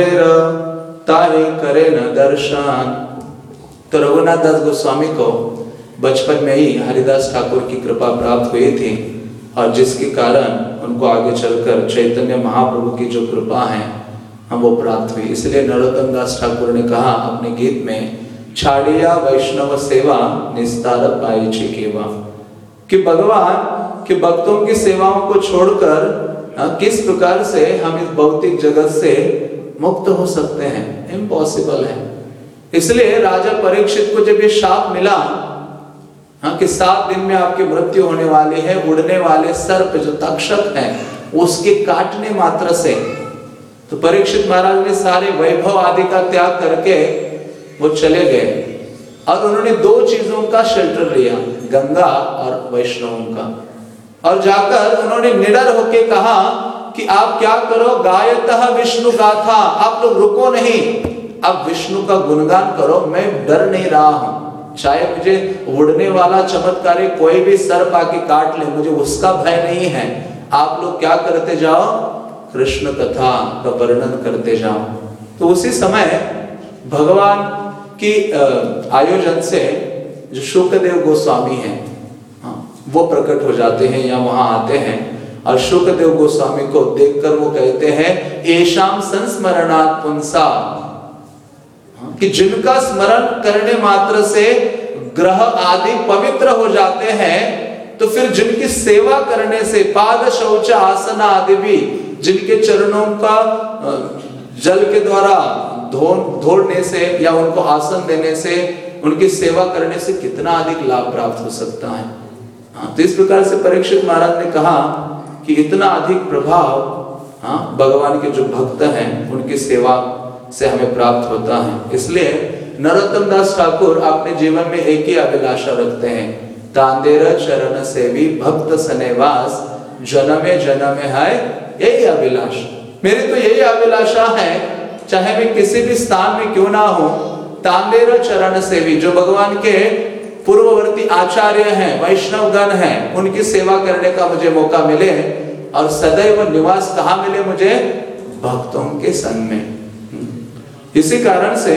ताहि करे न दर्शन। तो रघुनाथ दास गोस्वामी को बचपन में ही हरिदास ठाकुर की कृपा प्राप्त हुई थी और जिसके कारण उनको आगे चलकर चैतन्य महाप्रभु की जो कृपा है हम वो प्राप्त हुई। इसलिए नरोत्तम दास ठाकुर ने कहा अपने गीत में, छाड़िया वैष्णव सेवा निस्तार पाई छिकेवा, कि भगवान के भक्तों की सेवाओं को छोड़कर किस प्रकार से हम इस भौतिक जगत से मुक्त हो सकते हैं, इम्पॉसिबल है। इसलिए राजा परीक्षित को जब ये शाप मिला हाँ कि सात दिन में आपकी मृत्यु होने वाली है, उड़ने वाले सर्प जो तक्षक है उसके काटने मात्र से, तो परीक्षित महाराज ने सारे वैभव आदि का त्याग करके वो चले गए और उन्होंने दो चीजों का शेल्टर लिया, गंगा और वैष्णवों का। और जाकर उन्होंने निडर होके कहा कि आप क्या करो, गायतः विष्णु गाथा, आप लोग रुको नहीं, अब विष्णु का गुणगान करो, मैं डर नहीं रहा हूं। चाहे मुझे उड़ने वाला चमत्कारी कोई भी सर्प आके काट ले, मुझे उसका भय नहीं है। आप लोग क्या करते जाओ, कृष्ण कथा का वर्णन करते जाओ। तो उसी समय भगवान की आयोजन से जो शुकदेव गोस्वामी हैं वो प्रकट हो जाते हैं या वहां आते हैं और शुकदेव गोस्वामी को देखकर वो कहते हैं, एशाम संस्मरणात् पुंसा, कि जिनका स्मरण करने मात्र से ग्रह आदि पवित्र हो जाते हैं, तो फिर जिनकी सेवा करने से पाद शौच आसन आदि भी, जिनके चरणों का जल के द्वारा धो धोने से या उनको आसन देने से, उनकी सेवा करने से कितना अधिक लाभ प्राप्त हो सकता है। हाँ, तो इस प्रकार से परीक्षित महाराज ने कहा कि इतना अधिक प्रभाव हाँ भगवान के जो भक्त हैं उनकी सेवा से हमें प्राप्त होता है। इसलिए नरोत्तम दास ठाकुर अपने जीवन में एक ही अभिलाषा रखते हैं, तांदेर चरण सेवी भक्त सनेवास, जन्मे जन्मे है यही अभिलाषा। मेरी तो यही अभिलाषा है, चाहे मैं किसी भी स्थान में क्यों ना हो, तांदेर चरण सेवी, जो भगवान के पूर्ववर्ती आचार्य हैं, वैष्णवगण हैं, उनकी सेवा करने का मुझे मौका मिले और सदैव निवास कहाँ मिले मुझे, भक्तों के संग में। इसी कारण से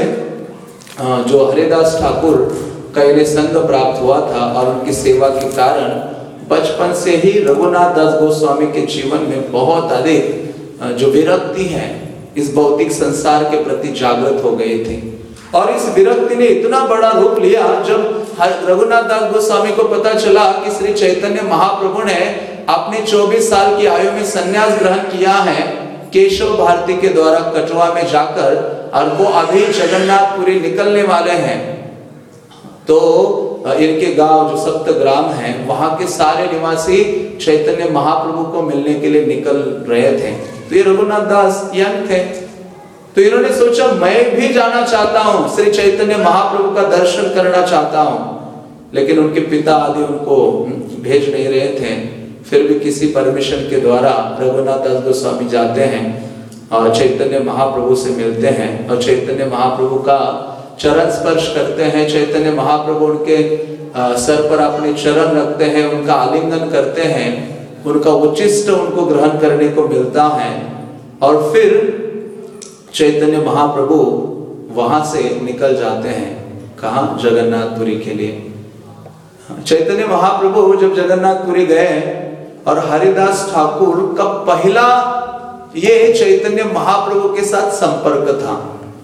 जो हरिदास ठाकुर का इन्हें संग प्राप्त हुआ था और उनकी सेवा के कारण बचपन से ही रघुनाथ दास गोस्वामी के जीवन में बहुत अधिक जो विरक्ति है इस भौतिक संसार के प्रति जागृत हो गई थी। और इस विरक्ति ने इतना बड़ा रूप लिया जब रघुनाथ दास गोस्वामी को पता चला कि श्री चैतन्य महाप्रभु ने अपने चौबीस साल की आयु में संन्यास ग्रहण किया है केशव भारती के द्वारा कटवा में जाकर, और वो अभी जगन्नाथपुरी निकलने वाले हैं। तो इनके गांव जो सप्तग्राम हैं वहां के सारे निवासी चैतन्य महाप्रभु को मिलने के लिए निकल रहे थे। तो ये रघुनाथ दास यंग थे, तो इन्होंने सोचा मैं भी जाना चाहता हूँ, श्री चैतन्य महाप्रभु का दर्शन करना चाहता हूँ। लेकिन उनके पिता आदि उनको भेज नहीं रहे थे। फिर भी किसी परमिशन के द्वारा रघुनाथ दास गोस्वामी जाते हैं और चैतन्य महाप्रभु से मिलते हैं और चैतन्य महाप्रभु का चरण स्पर्श करते हैं। चैतन्य महाप्रभु उनके सर पर अपने चरण रखते हैं, उनका आलिंगन करते हैं, उनका उच्चिष्ट उनको ग्रहण करने को मिलता है। और फिर चैतन्य महाप्रभु वहां से निकल जाते हैं, कहाँ, जगन्नाथपुरी के लिए। चैतन्य महाप्रभु जब जगन्नाथपुरी गए और हरिदास ठाकुर का पहला ये चैतन्य महाप्रभु के साथ संपर्क था।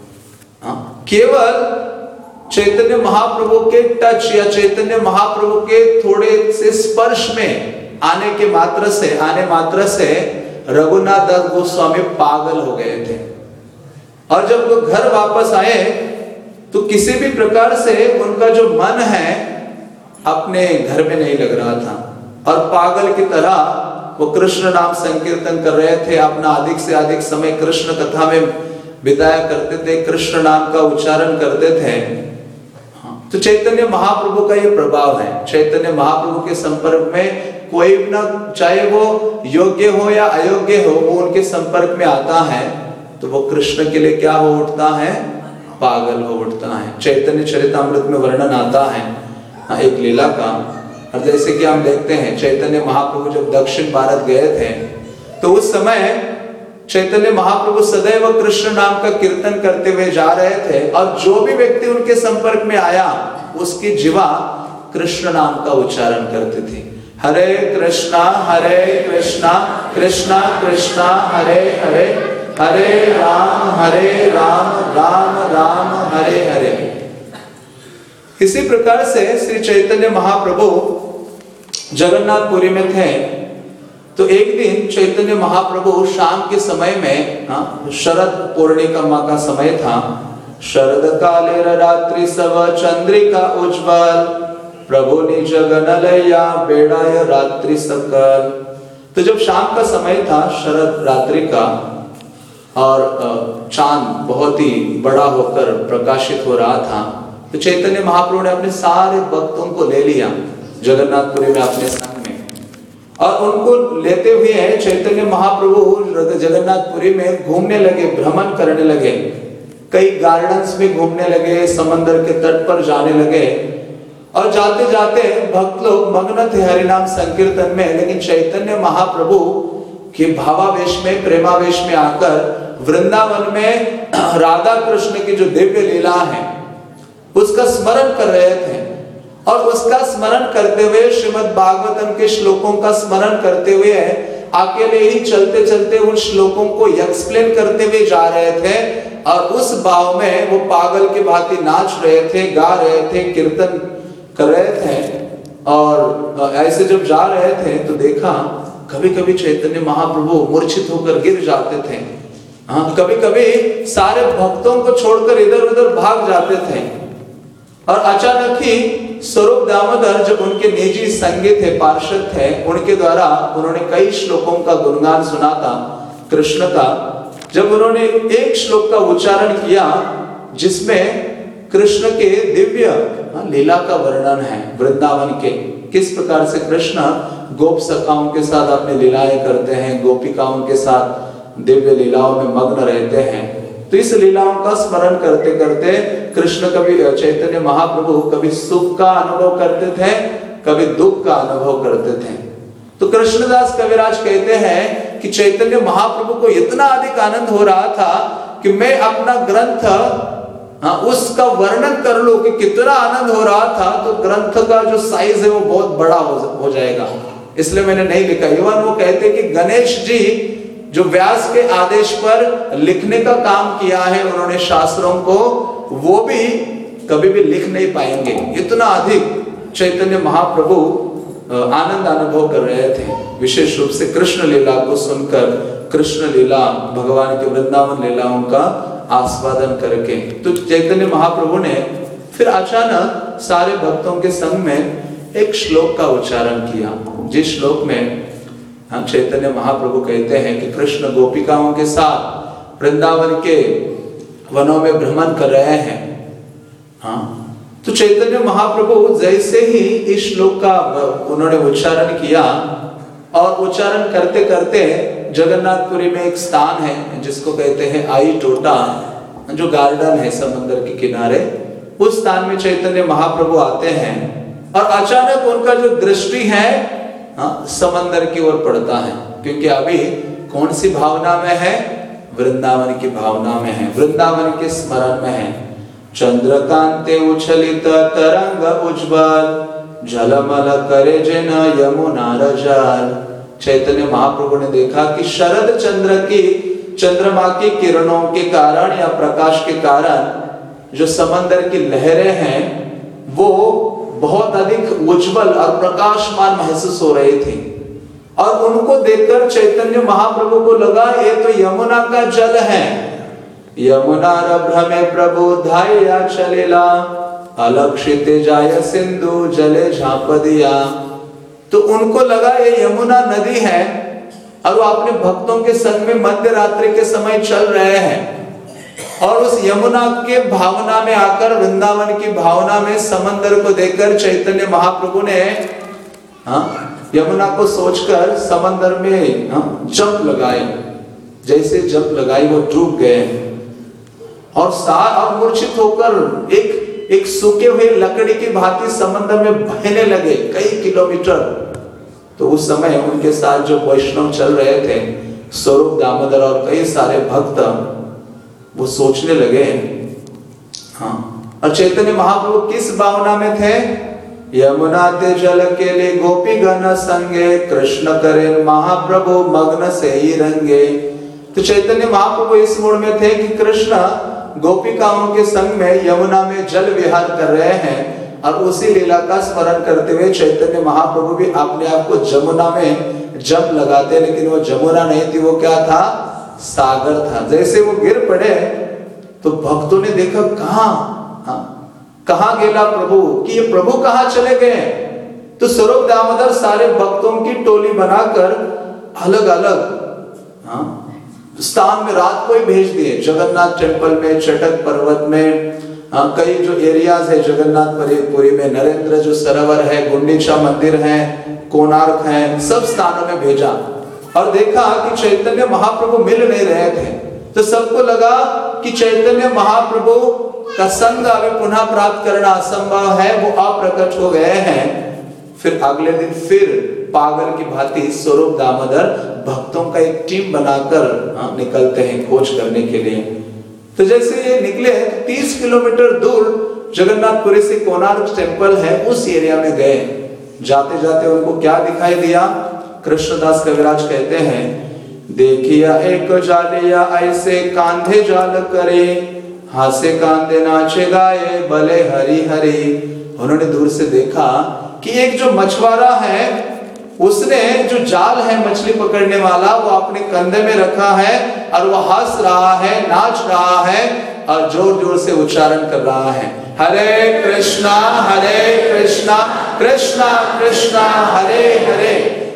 केवल चैतन्य महाप्रभु के टच या चैतन्य महाप्रभु के थोड़े से स्पर्श में आने के मात्र से आने मात्र से रघुनाथ दास गोस्वामी पागल हो गए थे। और जब वो घर वापस आए तो किसी भी प्रकार से उनका जो मन है अपने घर में नहीं लग रहा था और पागल की तरह वो कृष्ण नाम संकीर्तन कर रहे थे। अपना अधिक से अधिक समय कृष्ण कथा में बिताया करते थे, कृष्ण नाम का उच्चारण करते थे। तो चैतन्य महाप्रभु का ये प्रभाव है। चैतन्य महाप्रभु के संपर्क में कोई भी ना, चाहे वो योग्य हो या अयोग्य हो, वो उनके संपर्क में आता है तो वो कृष्ण के लिए क्या हो उठता है? पागल हो उठता है। चैतन्य चरितामृत में वर्णन आता है हाँ, एक लीला का। और जैसे कि हम देखते हैं चैतन्य महाप्रभु जब दक्षिण भारत गए थे तो उस समय चैतन्य महाप्रभु सदैव कृष्ण नाम का कीर्तन करते हुए जा रहे थे और जो भी व्यक्ति उनके संपर्क में आया उसकी जीवा कृष्ण नाम का उच्चारण करती थी। हरे कृष्णा हरे कृष्णा कृष्णा कृष्णा हरे हरे, हरे राम हरे राम राम राम हरे हरे। इसी प्रकार से श्री चैतन्य महाप्रभु जगन्नाथपुरी में थे तो एक दिन चैतन्य महाप्रभु शाम के समय में हाँ, शरद पूर्णिमा का समय था। शरद काले रात्रि सव चंद्रिका उज्ज्वल प्रभु निज गणलया बेड़ाय रात्रि सकल। तो जब शाम का समय था शरद रात्रि का और चांद बहुत ही बड़ा होकर प्रकाशित हो रहा था तो चैतन्य महाप्रभु ने अपने सारे भक्तों को ले लिया जगन्नाथपुरी में अपने संग में और उनको लेते हुए चैतन्य महाप्रभु जगन्नाथपुरी में घूमने लगे, भ्रमण करने लगे, कई गार्डन्स में घूमने लगे, समंदर के तट पर जाने लगे और जाते जाते भक्त लोग मग्न थे हरिनाम संकीर्तन में। लेकिन चैतन्य महाप्रभु के भावावेश में प्रेमावेश में आकर वृंदावन में राधा कृष्ण की जो दिव्य लीला है उसका स्मरण कर रहे थे और उसका स्मरण करते हुए श्रीमद् भागवतम के श्लोकों का स्मरण करते हुए अकेले ही चलते चलते उन श्लोकों को एक्सप्लेन करते हुए जा रहे थे और उस भाव में वो पागल की भांति नाच रहे थे, गा रहे थे, कीर्तन कर रहे थे। और ऐसे जब जा रहे थे तो देखा कभी कभी चैतन्य महाप्रभु मूर्छित होकर गिर जाते थे हाँ, कभी कभी सारे भक्तों को छोड़कर इधर उधर भाग जाते थे और अचानक ही स्वरूप दामोदर जब उनके निजी संगी थे, पार्षद थे, उनके द्वारा उन्होंने कई श्लोकों का गुणगान सुना था कृष्ण का। जब उन्होंने एक श्लोक का उच्चारण किया जिसमें कृष्ण के दिव्य लीला का वर्णन है वृंदावन के, किस प्रकार से कृष्ण गोप सखाओं के साथ अपनी लीलाएं करते हैं, गोपिकाओं के साथ दिव्य लीलाओं में मग्न रहते हैं। तो इस लीलाओं का स्मरण करते करते कृष्ण कभी चैतन्य महाप्रभु कभी सुख का अनुभव करते थे, कभी दुख का अनुभव करते थे। तो कृष्णदास कविराज कहते हैं कि चैतन्य महाप्रभु को इतना अधिक आनंद हो रहा था कि मैं अपना ग्रंथ हाँ, उसका वर्णन कर लूं कि कितना आनंद हो रहा था तो ग्रंथ का जो साइज है वो बहुत बड़ा हो, हो जाएगा, इसलिए मैंने नहीं लिखा। इवन वो कहते कि गणेश जी जो व्यास के आदेश पर लिखने का काम किया है उन्होंने शास्त्रों को, वो भी कभी भी लिख नहीं पाएंगे। इतना अधिक चैतन्य महाप्रभु आनंद अनुभव कर रहे थे, विशेष रूप से कृष्ण लीला को सुनकर, कृष्ण लीला भगवान के वृंदावन लीलाओं का आस्वादन करके। तो चैतन्य महाप्रभु ने फिर अचानक सारे भक्तों के संग में एक श्लोक का उच्चारण किया, जिस श्लोक में हम चैतन्य महाप्रभु कहते हैं कि कृष्ण गोपिकाओं के साथ वृंदावन के वनों में भ्रमण कर रहे हैं। हाँ, तो चैतन्य महाप्रभु जैसे ही इस श्लोक का उन्होंने उच्चारण किया और उच्चारण करते करते जगन्नाथपुरी में एक स्थान है जिसको कहते हैं आई टोटा, जो गार्डन है समंदर के किनारे, उस स्थान में चैतन्य महाप्रभु आते हैं और अचानक उनका जो दृष्टि है हाँ, समंदर की ओर पड़ता है, क्योंकि अभी कौन सी भावना में है? वृंदावन की भावना में है, वृंदावन के स्मरण में है। चंद्रकांते उछलित तरंग उज्ज्वल झलमल करे जिन यमुना रजाल। चैतन्य महाप्रभु ने देखा कि शरद चंद्र की चंद्रमा की किरणों के कारण या प्रकाश के कारण जो समंदर की लहरें हैं वो बहुत अधिक उज्जवल और प्रकाशमान महसूस हो रही थी। और उनको देखकर चैतन्य महाप्रभु को लगा ये तो यमुना का जल है। यमुना भ्रमे प्रभु धाया चलेला, अलक्षित जाय सिंधु जले झाप दिया। तो उनको लगा ये यमुना नदी है और वो अपने भक्तों के संग में मध्य रात्रि के समय चल रहे हैं और उस यमुना के भावना में आकर, वृंदावन की भावना में समंदर को देखकर चैतन्य महाप्रभु ने हाँ, यमुना को सोचकर समंदर में हाँ, जंप लगाए। जैसे जंप लगाई वो डूब गए और सार और मूर्छित होकर एक एक सूखे हुए लकड़ी की भांति समंदर में बहने लगे कई किलोमीटर। तो उस समय उनके साथ जो वैष्णव चल रहे थे, स्वरूप दामोदर और कई सारे भक्त, वो सोचने लगे हाँ, और चैतन्य महाप्रभु किस भावना में थे? यमुना ते जल के लिए गोपी गण संगे, कृष्ण करे महाप्रभु मग्न से ही रंगे। तो चैतन्य महाप्रभु इस मूड में थे कि कृष्ण गोपिकाओं के संग में यमुना में जल विहार कर रहे हैं और उसी लीला का स्मरण करते हुए चैतन्य महाप्रभु भी अपने आप को जमुना में जंप लगाते, लेकिन वो जमुना नहीं थी, वो क्या था? सागर था। जैसे वो गिर पड़े तो भक्तों ने देखा कहां कहां गेला प्रभु, कि ये प्रभु कहां चले गए। तो स्वरूप दामोदर सारे भक्तों की टोली बनाकर अलग अलग हाँ स्थान में रात को ही भेज दिए। जगन्नाथ टेम्पल में, चटक पर्वत में, हाँ, कई जो एरियाज है जगन्नाथपुरी में, नरेंद्र जो सरोवर है, गुंडीचा मंदिर है, कोणार्क है, सब स्थानों में भेजा और देखा कि चैतन्य महाप्रभु मिल नहीं रहे थे। तो सबको लगा कि चैतन्य महाप्रभु का संग अभी पुनः प्राप्त करना असंभव है, वो अप्रकट हो गए हैं। फिर अगले दिन फिर पागल की भांति स्वरूप दामोदर भक्तों का एक टीम बनाकर निकलते हैं खोज करने के लिए। तो जैसे ये निकले तीस किलोमीटर दूर जगन्नाथपुरी से कोणार्क टेम्पल है, उस एरिया में गए। जाते जाते उनको क्या दिखाई दिया? कृष्णदास कविराज कहते हैं, देखिया एक जालिया ऐसे कांधे जाल करे, हासे कांधे नाचे गाए भले हरी हरी। उन्होंने दूर से देखा कि एक जो मछुआरा है उसने जो जाल है मछली पकड़ने वाला वो अपने कंधे में रखा है और वो हंस रहा है, नाच रहा है और जोर जोर से उच्चारण कर रहा है, हरे कृष्णा हरे कृष्णा कृष्णा कृष्णा हरे हरे,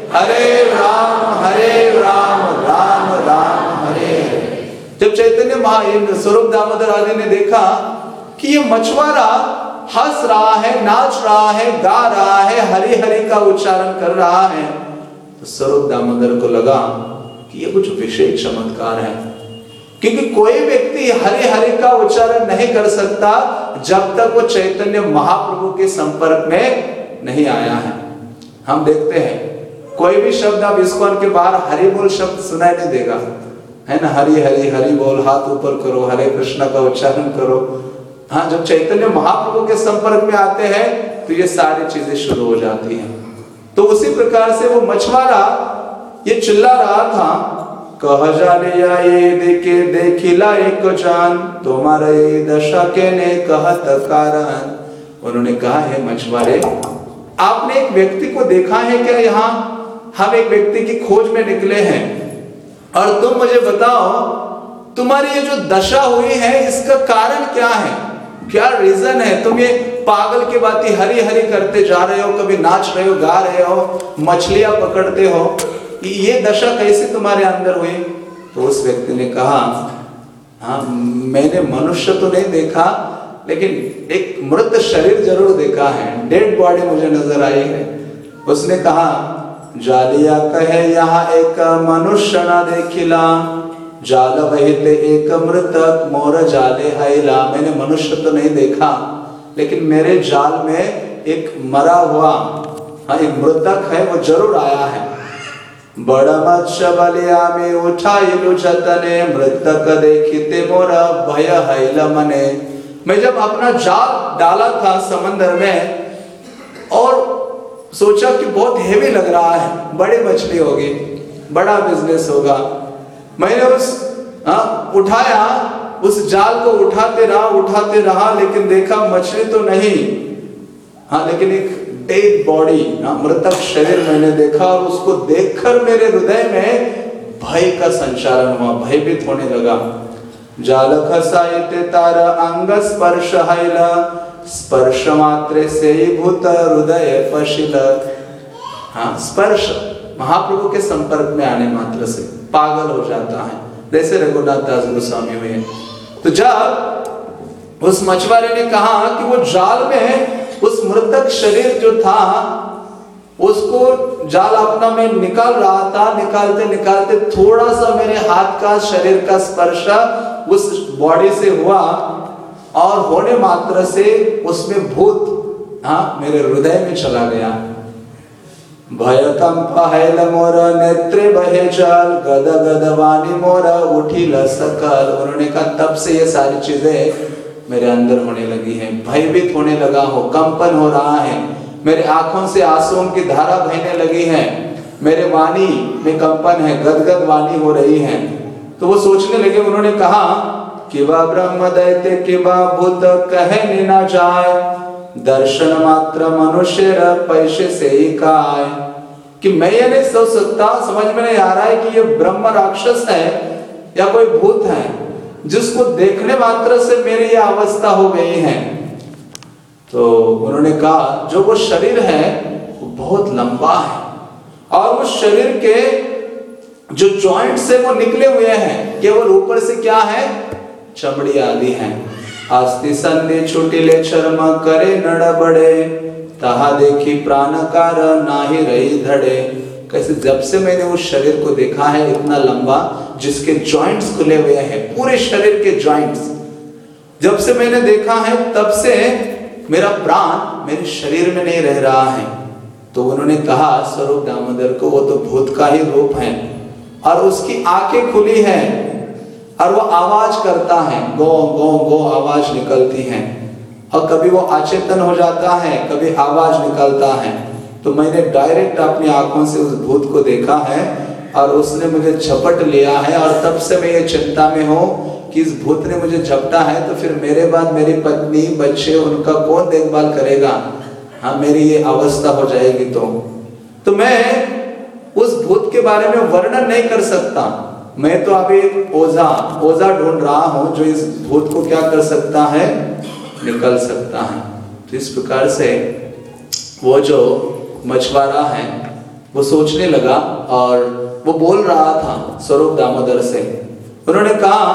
हरे राम हरे राम राम राम हरे हरे। जब चैतन्य महा स्वरूप दामोदर आदि ने देखा कि ये मछुआरा हंस रहा है, नाच रहा है, गा रहा है, हरि हरि का उच्चारण कर रहा है, तो स्वरूप दामोदर को लगा कि ये कुछ विशेष चमत्कार है। क्योंकि कोई व्यक्ति हरि हरि का उच्चारण नहीं कर सकता जब तक वो चैतन्य महाप्रभु के संपर्क में नहीं आया है। हम देखते हैं कोई भी शब्द आप इस्कॉन के बाहर हरि बोल शब्द सुनाई नहीं देगा, है ना? हरि हरि हरि बोल, हाथ ऊपर करो, हरे कृष्णा का उच्चारण करो। हाँ, जब चैतन्य महाप्रभु के संपर्क में आते हैं तो ये सारी चीजें शुरू हो जाती हैं। तो उसी प्रकार से वो मछुआरा ये चिल्ला रहा था, कह जालिया ये देखे देखिला एक जान, तुम्हारे दशा के ने कहत कारण। उन्होंने कहा, है मछुआरे, आपने एक व्यक्ति को देखा है क्या? यहाँ हम एक व्यक्ति की खोज में निकले हैं और तुम मुझे बताओ तुम्हारी ये जो दशा हुई है इसका कारण क्या है, क्या रीजन है? तुम ये पागल के बाती हरी हरी करते जा रहे हो, कभी नाच रहे हो, गा रहे हो, मछलियां पकड़ते हो, ये दशा कैसे तुम्हारे अंदर हुई? तो उस व्यक्ति ने कहा, हाँ मैंने मनुष्य तो नहीं देखा लेकिन एक मृत शरीर जरूर देखा है, डेड बॉडी मुझे नजर आई है। उसने कहा, जालिया कहे यहाँ एक मनुष्य ना देखिला, जाल वहीते एक मृतक मोर जाले हैला। मैंने मनुष्य तो नहीं देखा लेकिन मेरे जाल में एक मरा हुआ हाँ एक मृतक है, वो जरूर आया है। बड़ा मत्स्य बलिया में उठाइलु जतने, मृतक देखिते मोरा भय हैला मने। मैं जब अपना जाल डाला था समंदर में और सोचा कि बहुत हेवी लग रहा है, बड़ी मछली होगी, बड़ा बिजनेस होगा। मैंने उस आ, उठाया, उस जाल को उठाते रहा उठाते रहा लेकिन देखा मछली तो नहीं, हाँ लेकिन एक डेड बॉडी, मृतक शरीर मैंने देखा और उसको देखकर मेरे हृदय में भय का संचारण हुआ, भयभीत होने लगा। जाल खसायते तार अंग स्पर्श हैला, स्पर्श मात्रे से ही भूत हृदय पशिल। हाँ, स्पर्श, महाप्रभु के संपर्क में आने मात्र से पागल हो जाता है, जैसे रघुनाथ दास गोस्वामी हुए। तो जब उस मछुआरे ने कहा कि वो जाल में उस मृतक शरीर जो था उसको जाल अपना में निकाल रहा था, निकालते निकालते थोड़ा सा मेरे हाथ का शरीर का स्पर्श उस बॉडी से हुआ और होने मात्र से उसमें भूत हाँ मेरे हृदय में चला गया। भय कंप हैल मोर नेत्रे बहे जल, गद गद वाणी मोर उठिल सकल। उन्होंने कहा तब से ये सारी चीजें मेरे अंदर होने लगी हैं, भयभीत होने लगा हो, कंपन हो रहा है, मेरे आंखों से आंसुओं की धारा बहने लगी है, मेरे वाणी में कंपन है, गदगद वाणी हो रही है। तो वो सोचने लगे, उन्होंने कहा कि वह ब्रह्म दैत्य कि वह भूत कहे न जाए, दर्शन मात्र मनुष्य पैसे से ही काय। कि मैं ये नहीं सोच सकता, समझ में नहीं आ रहा है कि ये ब्रह्म राक्षस है या कोई भूत है जिसको देखने मात्र से मेरी ये अवस्था हो गई है। तो उन्होंने कहा जो वो शरीर है वो बहुत लंबा है और उस शरीर के जो जॉइंट्स है वो निकले हुए हैं, केवल ऊपर से क्या है, चमड़ी आदि है। आस्ति संधि छुटिले चर्म करे नड़ बड़े, तहा देखी प्राणकार नाही रही धड़े। कैसे जब से मैंने उस शरीर को देखा है इतना लंबा, जिसके जॉइंट्स खुले हुए हैं, पूरे शरीर के जॉइंट्स, जब से मैंने देखा है तब से मेरा प्राण मेरे शरीर में नहीं रह रहा है। तो उन्होंने कहा स्वरूप दामोदर को वो तो भूत का ही रूप है और उसकी आंखें खुली हैं और वो आवाज करता है, गो गो गो आवाज निकलती है और कभी वो अचेतन हो जाता है, कभी आवाज निकलता है। तो मैंने डायरेक्ट अपनी आंखों से उस भूत को देखा है और उसने मुझे झपट लिया है और तब से मैं ये चिंता में हूँ कि इस भूत ने मुझे झपटा है तो फिर मेरे बाद मेरी पत्नी बच्चे उनका कौन देखभाल करेगा, हाँ मेरी ये अवस्था हो जाएगी। तो तो मैं उस भूत के बारे में वर्णन नहीं कर सकता। मैं तो अभी एक ओझा ओझा ढूंढ रहा हूँ जो इस भूत को क्या कर सकता है, निकल सकता है। तो इस प्रकार से वो जो मछुआरा है वो सोचने लगा और वो बोल रहा था स्वरूप दामोदर से। उन्होंने कहा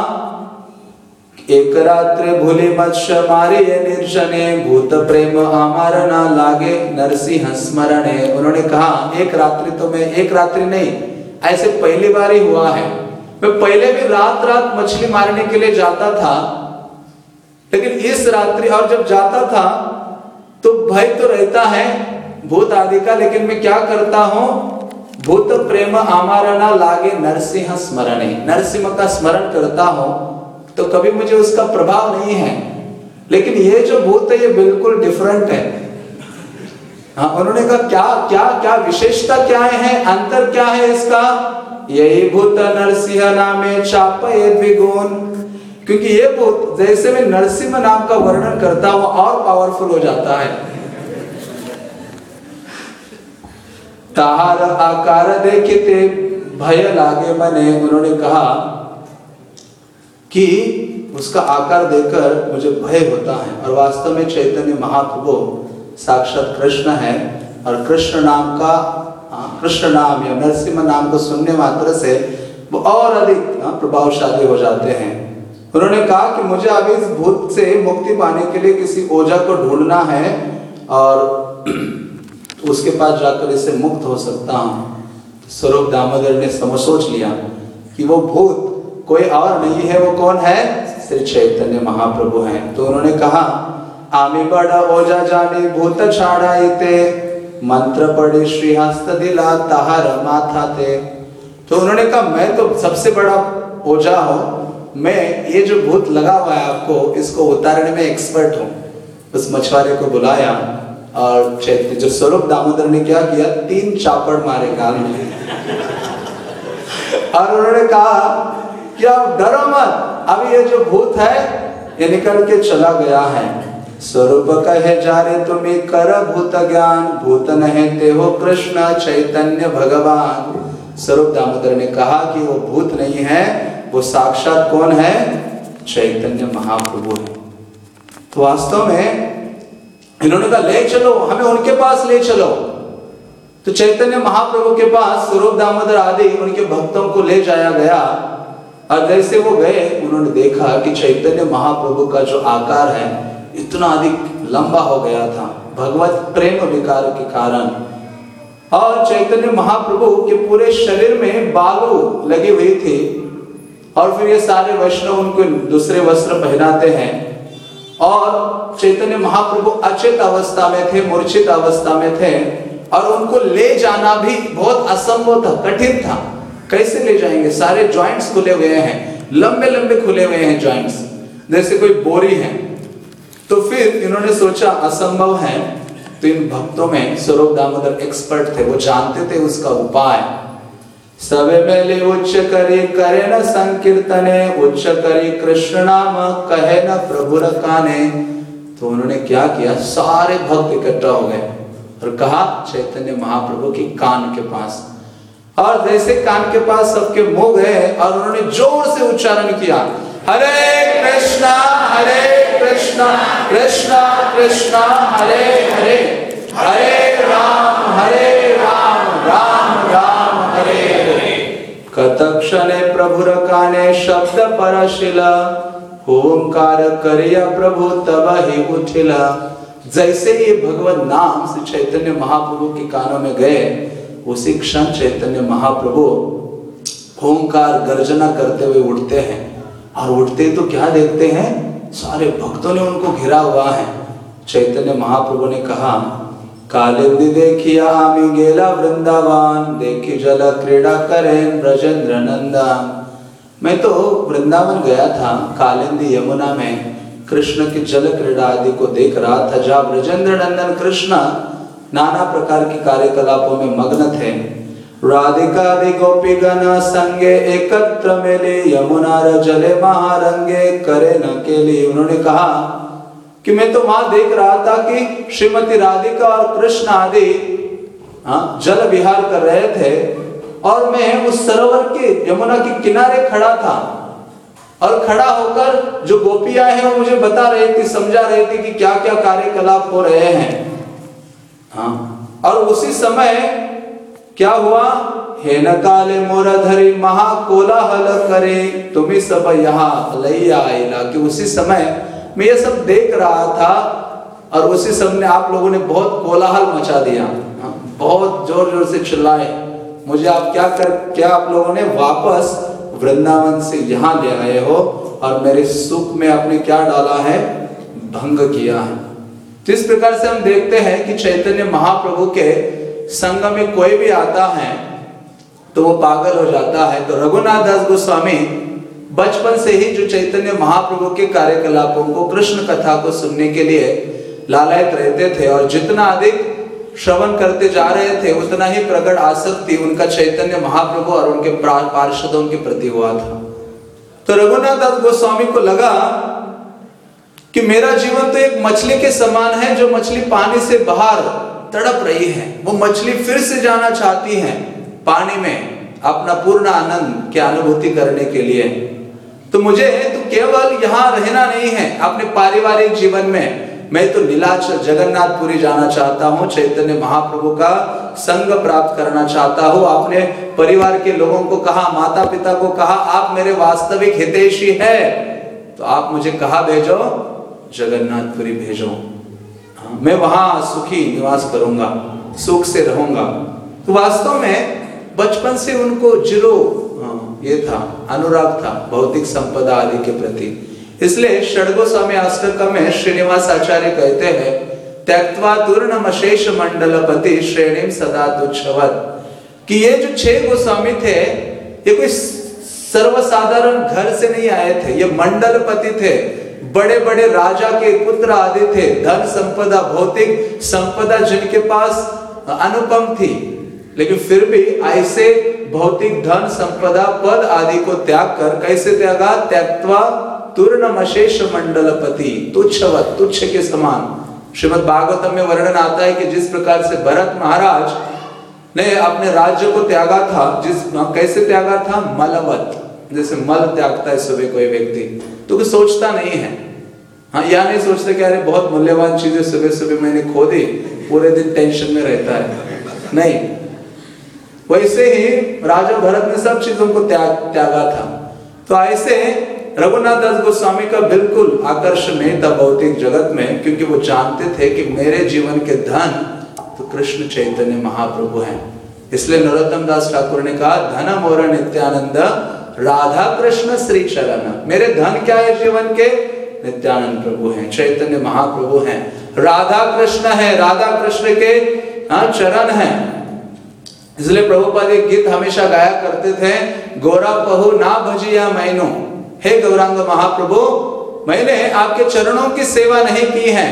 एक रात्रि भूली मत्स्य मारे निर्जने, भूत प्रेम आमार ना लागे नरसिंह स्मरणे। उन्होंने कहा एक रात्रि तो मैं, एक रात्रि नहीं, ऐसे पहली बार ही हुआ है। मैं पहले भी रात रात मछली मारने के लिए जाता था, लेकिन इस रात्रि और जब जाता था तो भय तो रहता है भूत आदि का, लेकिन मैं क्या करता हूं, भूत प्रेम आमारा ना लागे नरसिंह स्मरणे, नरसिंह का स्मरण करता हूं तो कभी मुझे उसका प्रभाव नहीं है। लेकिन ये जो भूत है ये बिल्कुल डिफरेंट है। हाँ, उन्होंने कहा क्या क्या क्या विशेषता क्या है, अंतर क्या है इसका, यही भूत नरसिंह नामे चापये द्विगुण। क्योंकि ये भूत जैसे मैं नरसिंह नाम का वर्णन करता हूं और पावरफुल हो जाता है। ताहार आकार देखते भय लागे मने। उन्होंने कहा कि उसका आकार देखकर मुझे भय होता है और वास्तव में चैतन्य महाप्रभु साक्षात कृष्ण है और कृष्ण नाम का कृष्ण नाम या नरसिंह नाम को सुनने मात्र से वो और अधिक प्रभावशाली हो जाते हैं। उन्होंने कहा कि मुझे अभी इस भूत से मुक्ति पाने के लिए किसी ओझा को ढूंढना है और उसके पास जाकर इससे मुक्त हो सकता हूँ। स्वरूप दामोदर ने समझ सोच लिया कि वो भूत कोई और नहीं है, वो कौन है, श्री चैतन्य महाप्रभु हैं। तो उन्होंने कहा आमी बड़ा ओझा जाने भूत छाड़ाईते, मंत्र पढ़े श्री हस्त दिला ताहार माथा थे। तो उन्होंने कहा मैं तो सबसे बड़ा ओझा हूँ, मैं ये जो भूत लगा हुआ है आपको इसको उतारने में एक्सपर्ट हूँ। उस मछुआरे को बुलाया और चैत्य जो स्वरूप दामोदर ने क्या किया, तीन चापड़ मारे गाल में और उन्होंने कहा कि अब डरो मत, अभी ये जो भूत है ये निकल के चला गया है। स्वरूप कहे जा रे तुम्हें कर भूत ज्ञान, भूत नहीं ते हो कृष्ण चैतन्य भगवान। स्वरूप दामोदर ने कहा कि वो भूत नहीं है, वो साक्षात कौन है, चैतन्य महाप्रभु है। तो वास्तव में इन्होंने कहा ले चलो, हमें उनके पास ले चलो। तो चैतन्य महाप्रभु के पास स्वरूप दामोदर आदि उनके भक्तों को ले जाया गया और जैसे वो गए उन्होंने देखा कि चैतन्य महाप्रभु का जो आकार है इतना अधिक लंबा हो गया था भगवत प्रेम विकार के कारण। और चैतन्य महाप्रभु के पूरे शरीर में बालू लगी हुई थी और फिर ये सारे वैष्णव उनको दूसरे वस्त्र पहनाते हैं और चैतन्य महाप्रभु अचेत अवस्था में थे, मूर्छित अवस्था में थे और उनको ले जाना भी बहुत असंभव था, कठिन था। कैसे ले जाएंगे, सारे जॉइंट्स खुले हुए हैं, लंबे लंबे खुले हुए हैं जॉइंट्स, जैसे कोई बोरी है। तो फिर इन्होंने सोचा असंभव है, तो इन भक्तों में स्वरूप दामोदर एक्सपर्ट थे, वो जानते थे उसका उपाय। सबे मेले उच्च करी करे न संकीर्तने, उच्च करी कृष्ण नाम कहे न प्रभु रकाने। तो उन्होंने क्या किया, सारे भक्त इकट्ठा हो गए और कहा चैतन्य महाप्रभु की कान के पास, और जैसे कान के पास सबके मुंह गए और उन्होंने जोर से उच्चारण किया, हरे कृष्णा हरे कृष्णा कृष्णा कृष्णा हरे हरे, हरे राम हरे राम राम राम हरे हरे। कतक्षणे प्रभुर काने शब्द परशिला, ओंकार करिया प्रभु तब ही उठिला। जैसे ये भगवत नाम श्री चैतन्य महाप्रभु के कानों में गए, उसी क्षण चैतन्य महाप्रभु ओंकार गर्जना करते हुए उठते हैं और उठते तो क्या देखते हैं, सारे भक्तों ने उनको घिरा हुआ है। चैतन्य महाप्रभु ने कहा, कालिंदी देखिया आमी गेला वृंदावन, देखी जल क्रीड़ा करें ब्रजेंद्र नंदन। मैं तो वृंदावन गया था, कालिंदी यमुना में कृष्ण की जल क्रीड़ा आदि को देख रहा था, जहाँ ब्रजेंद्र नंदन कृष्ण नाना प्रकार के कार्यकलापों में मग्न थे। राधिका दि गोपी गण संगे एकत्र मेले, यमुना जले महारंगे करे न केली। उन्होंने कहा कि मैं तो वहां देख रहा था कि श्रीमती राधिका और कृष्ण आदि हाँ जल विहार कर रहे थे और मैं उस सरोवर के यमुना के किनारे खड़ा था और खड़ा होकर जो गोपियां हैं वो मुझे बता रही थी, समझा रही थी कि क्या क्या कार्यकलाप हो रहे हैं। हाँ, और उसी समय क्या हुआ, हे न काले मोरधरी महाकोलाहल करे, तुम्हें सब यहाँ लैया आइला। कि उसी समय मैं ये सब देख रहा था और उसी समय आप लोगों ने बहुत कोलाहल मचा दिया, बहुत जोर जोर से चिल्लाए। मुझे आप क्या कर क्या आप लोगों ने वापस वृंदावन से यहाँ ले आए हो और मेरे सुख में आपने क्या डाला है, भंग किया है। तो इस प्रकार से हम देखते हैं कि चैतन्य महाप्रभु के संग में कोई भी आता है तो वो पागल हो जाता है। तो रघुनाथ दास गोस्वामी बचपन से ही जो चैतन्य महाप्रभु के कार्यकलापों को, कृष्ण कथा को सुनने के लिए लालायित रहते थे और जितना अधिक श्रवण करते जा रहे थे उतना ही प्रकट आसक्ति उनका चैतन्य महाप्रभु और उनके पार्षदों के प्रति हुआ था। तो रघुनाथ दास गोस्वामी को लगा कि मेरा जीवन तो एक मछली के समान है जो मछली पानी से बाहर तड़प रही है। वो मछली फिर से जाना चाहती है पानी में अपना पूर्ण आनंद की अनुभूति करने के लिए। तो मुझे तो केवल यहाँ रहना नहीं है अपने पारिवारिक जीवन में, मैं तो नीलाचल जगन्नाथपुरी जाना चाहता हूँ, चैतन्य महाप्रभु का संग प्राप्त करना चाहता हूँ। अपने परिवार के लोगों को कहा, माता पिता को कहा, आप मेरे वास्तविक हितैषी है तो आप मुझे कहा भेजो, जगन्नाथपुरी भेजो, हाँ, मैं वहां सुखी निवास करूंगा, सुख से रहूंगा। तो वास्तव में बचपन से उनको जीरो ये था, अनुराग था भौतिक संपदा आदि के प्रति। इसलिए षड्गोस्वामी अष्टकम में श्रीनिवास आचार्य कहते हैं, त्यक्त्वा तूर्णमशेष मंडलपति श्रेणीम सदा तुच्छवत्, कि ये जो छह गोस्वामी थे ये कोई सर्वसाधारण घर से नहीं आए थे, ये मंडलपति थे, बड़े बड़े राजा के पुत्र आदि थे, धन संपदा, भौतिक संपदा जिनके पास अनुपम थी, लेकिन फिर भी ऐसे भौतिक धन संपदा पद आदि को त्याग कर, कैसे त्यागा? त्यक्त्वा तूर्णमशेष मंडलपति, तुच्छवत, तुच्छ के समान। श्रीमद् भागवतम में वर्णन आता है कि जिस प्रकार से भरत महाराज ने अपने राज्य को त्यागा था, जिस कैसे त्यागा था? मलवत, जैसे मल त्यागता है सुबह कोई व्यक्ति, तो कुछ सोचता नहीं है। हाँ, यह नहीं सोचते कि अरे बहुत मूल्यवान चीजें सुबह सुबह मैंने खो दी, पूरे दिन टेंशन में रहता है, नहीं। वैसे ही राजा भरत ने सब चीजों को त्याग त्यागा था। तो ऐसे रघुनाथ दास गोस्वामी का बिल्कुल आकर्षण नहीं था भौतिक जगत में, क्योंकि वो जानते थे कि मेरे जीवन के धन तो कृष्ण चैतन्य महाप्रभु हैं। इसलिए नरोत्तम दास ठाकुर ने कहा, धन मोर नित्यानंद राधा कृष्ण श्री चरण। मेरे धन क्या है जीवन के? नित्यानंद प्रभु हैं, चैतन्य महाप्रभु हैं, राधा कृष्ण है, राधा कृष्ण के हाँ चरण हैं। इसलिए प्रभुपाद एक गीत हमेशा गाया करते थे, गोरा पहु ना भजिया मैनो, हे गौरांग महाप्रभु, मैंने आपके चरणों की सेवा नहीं की है।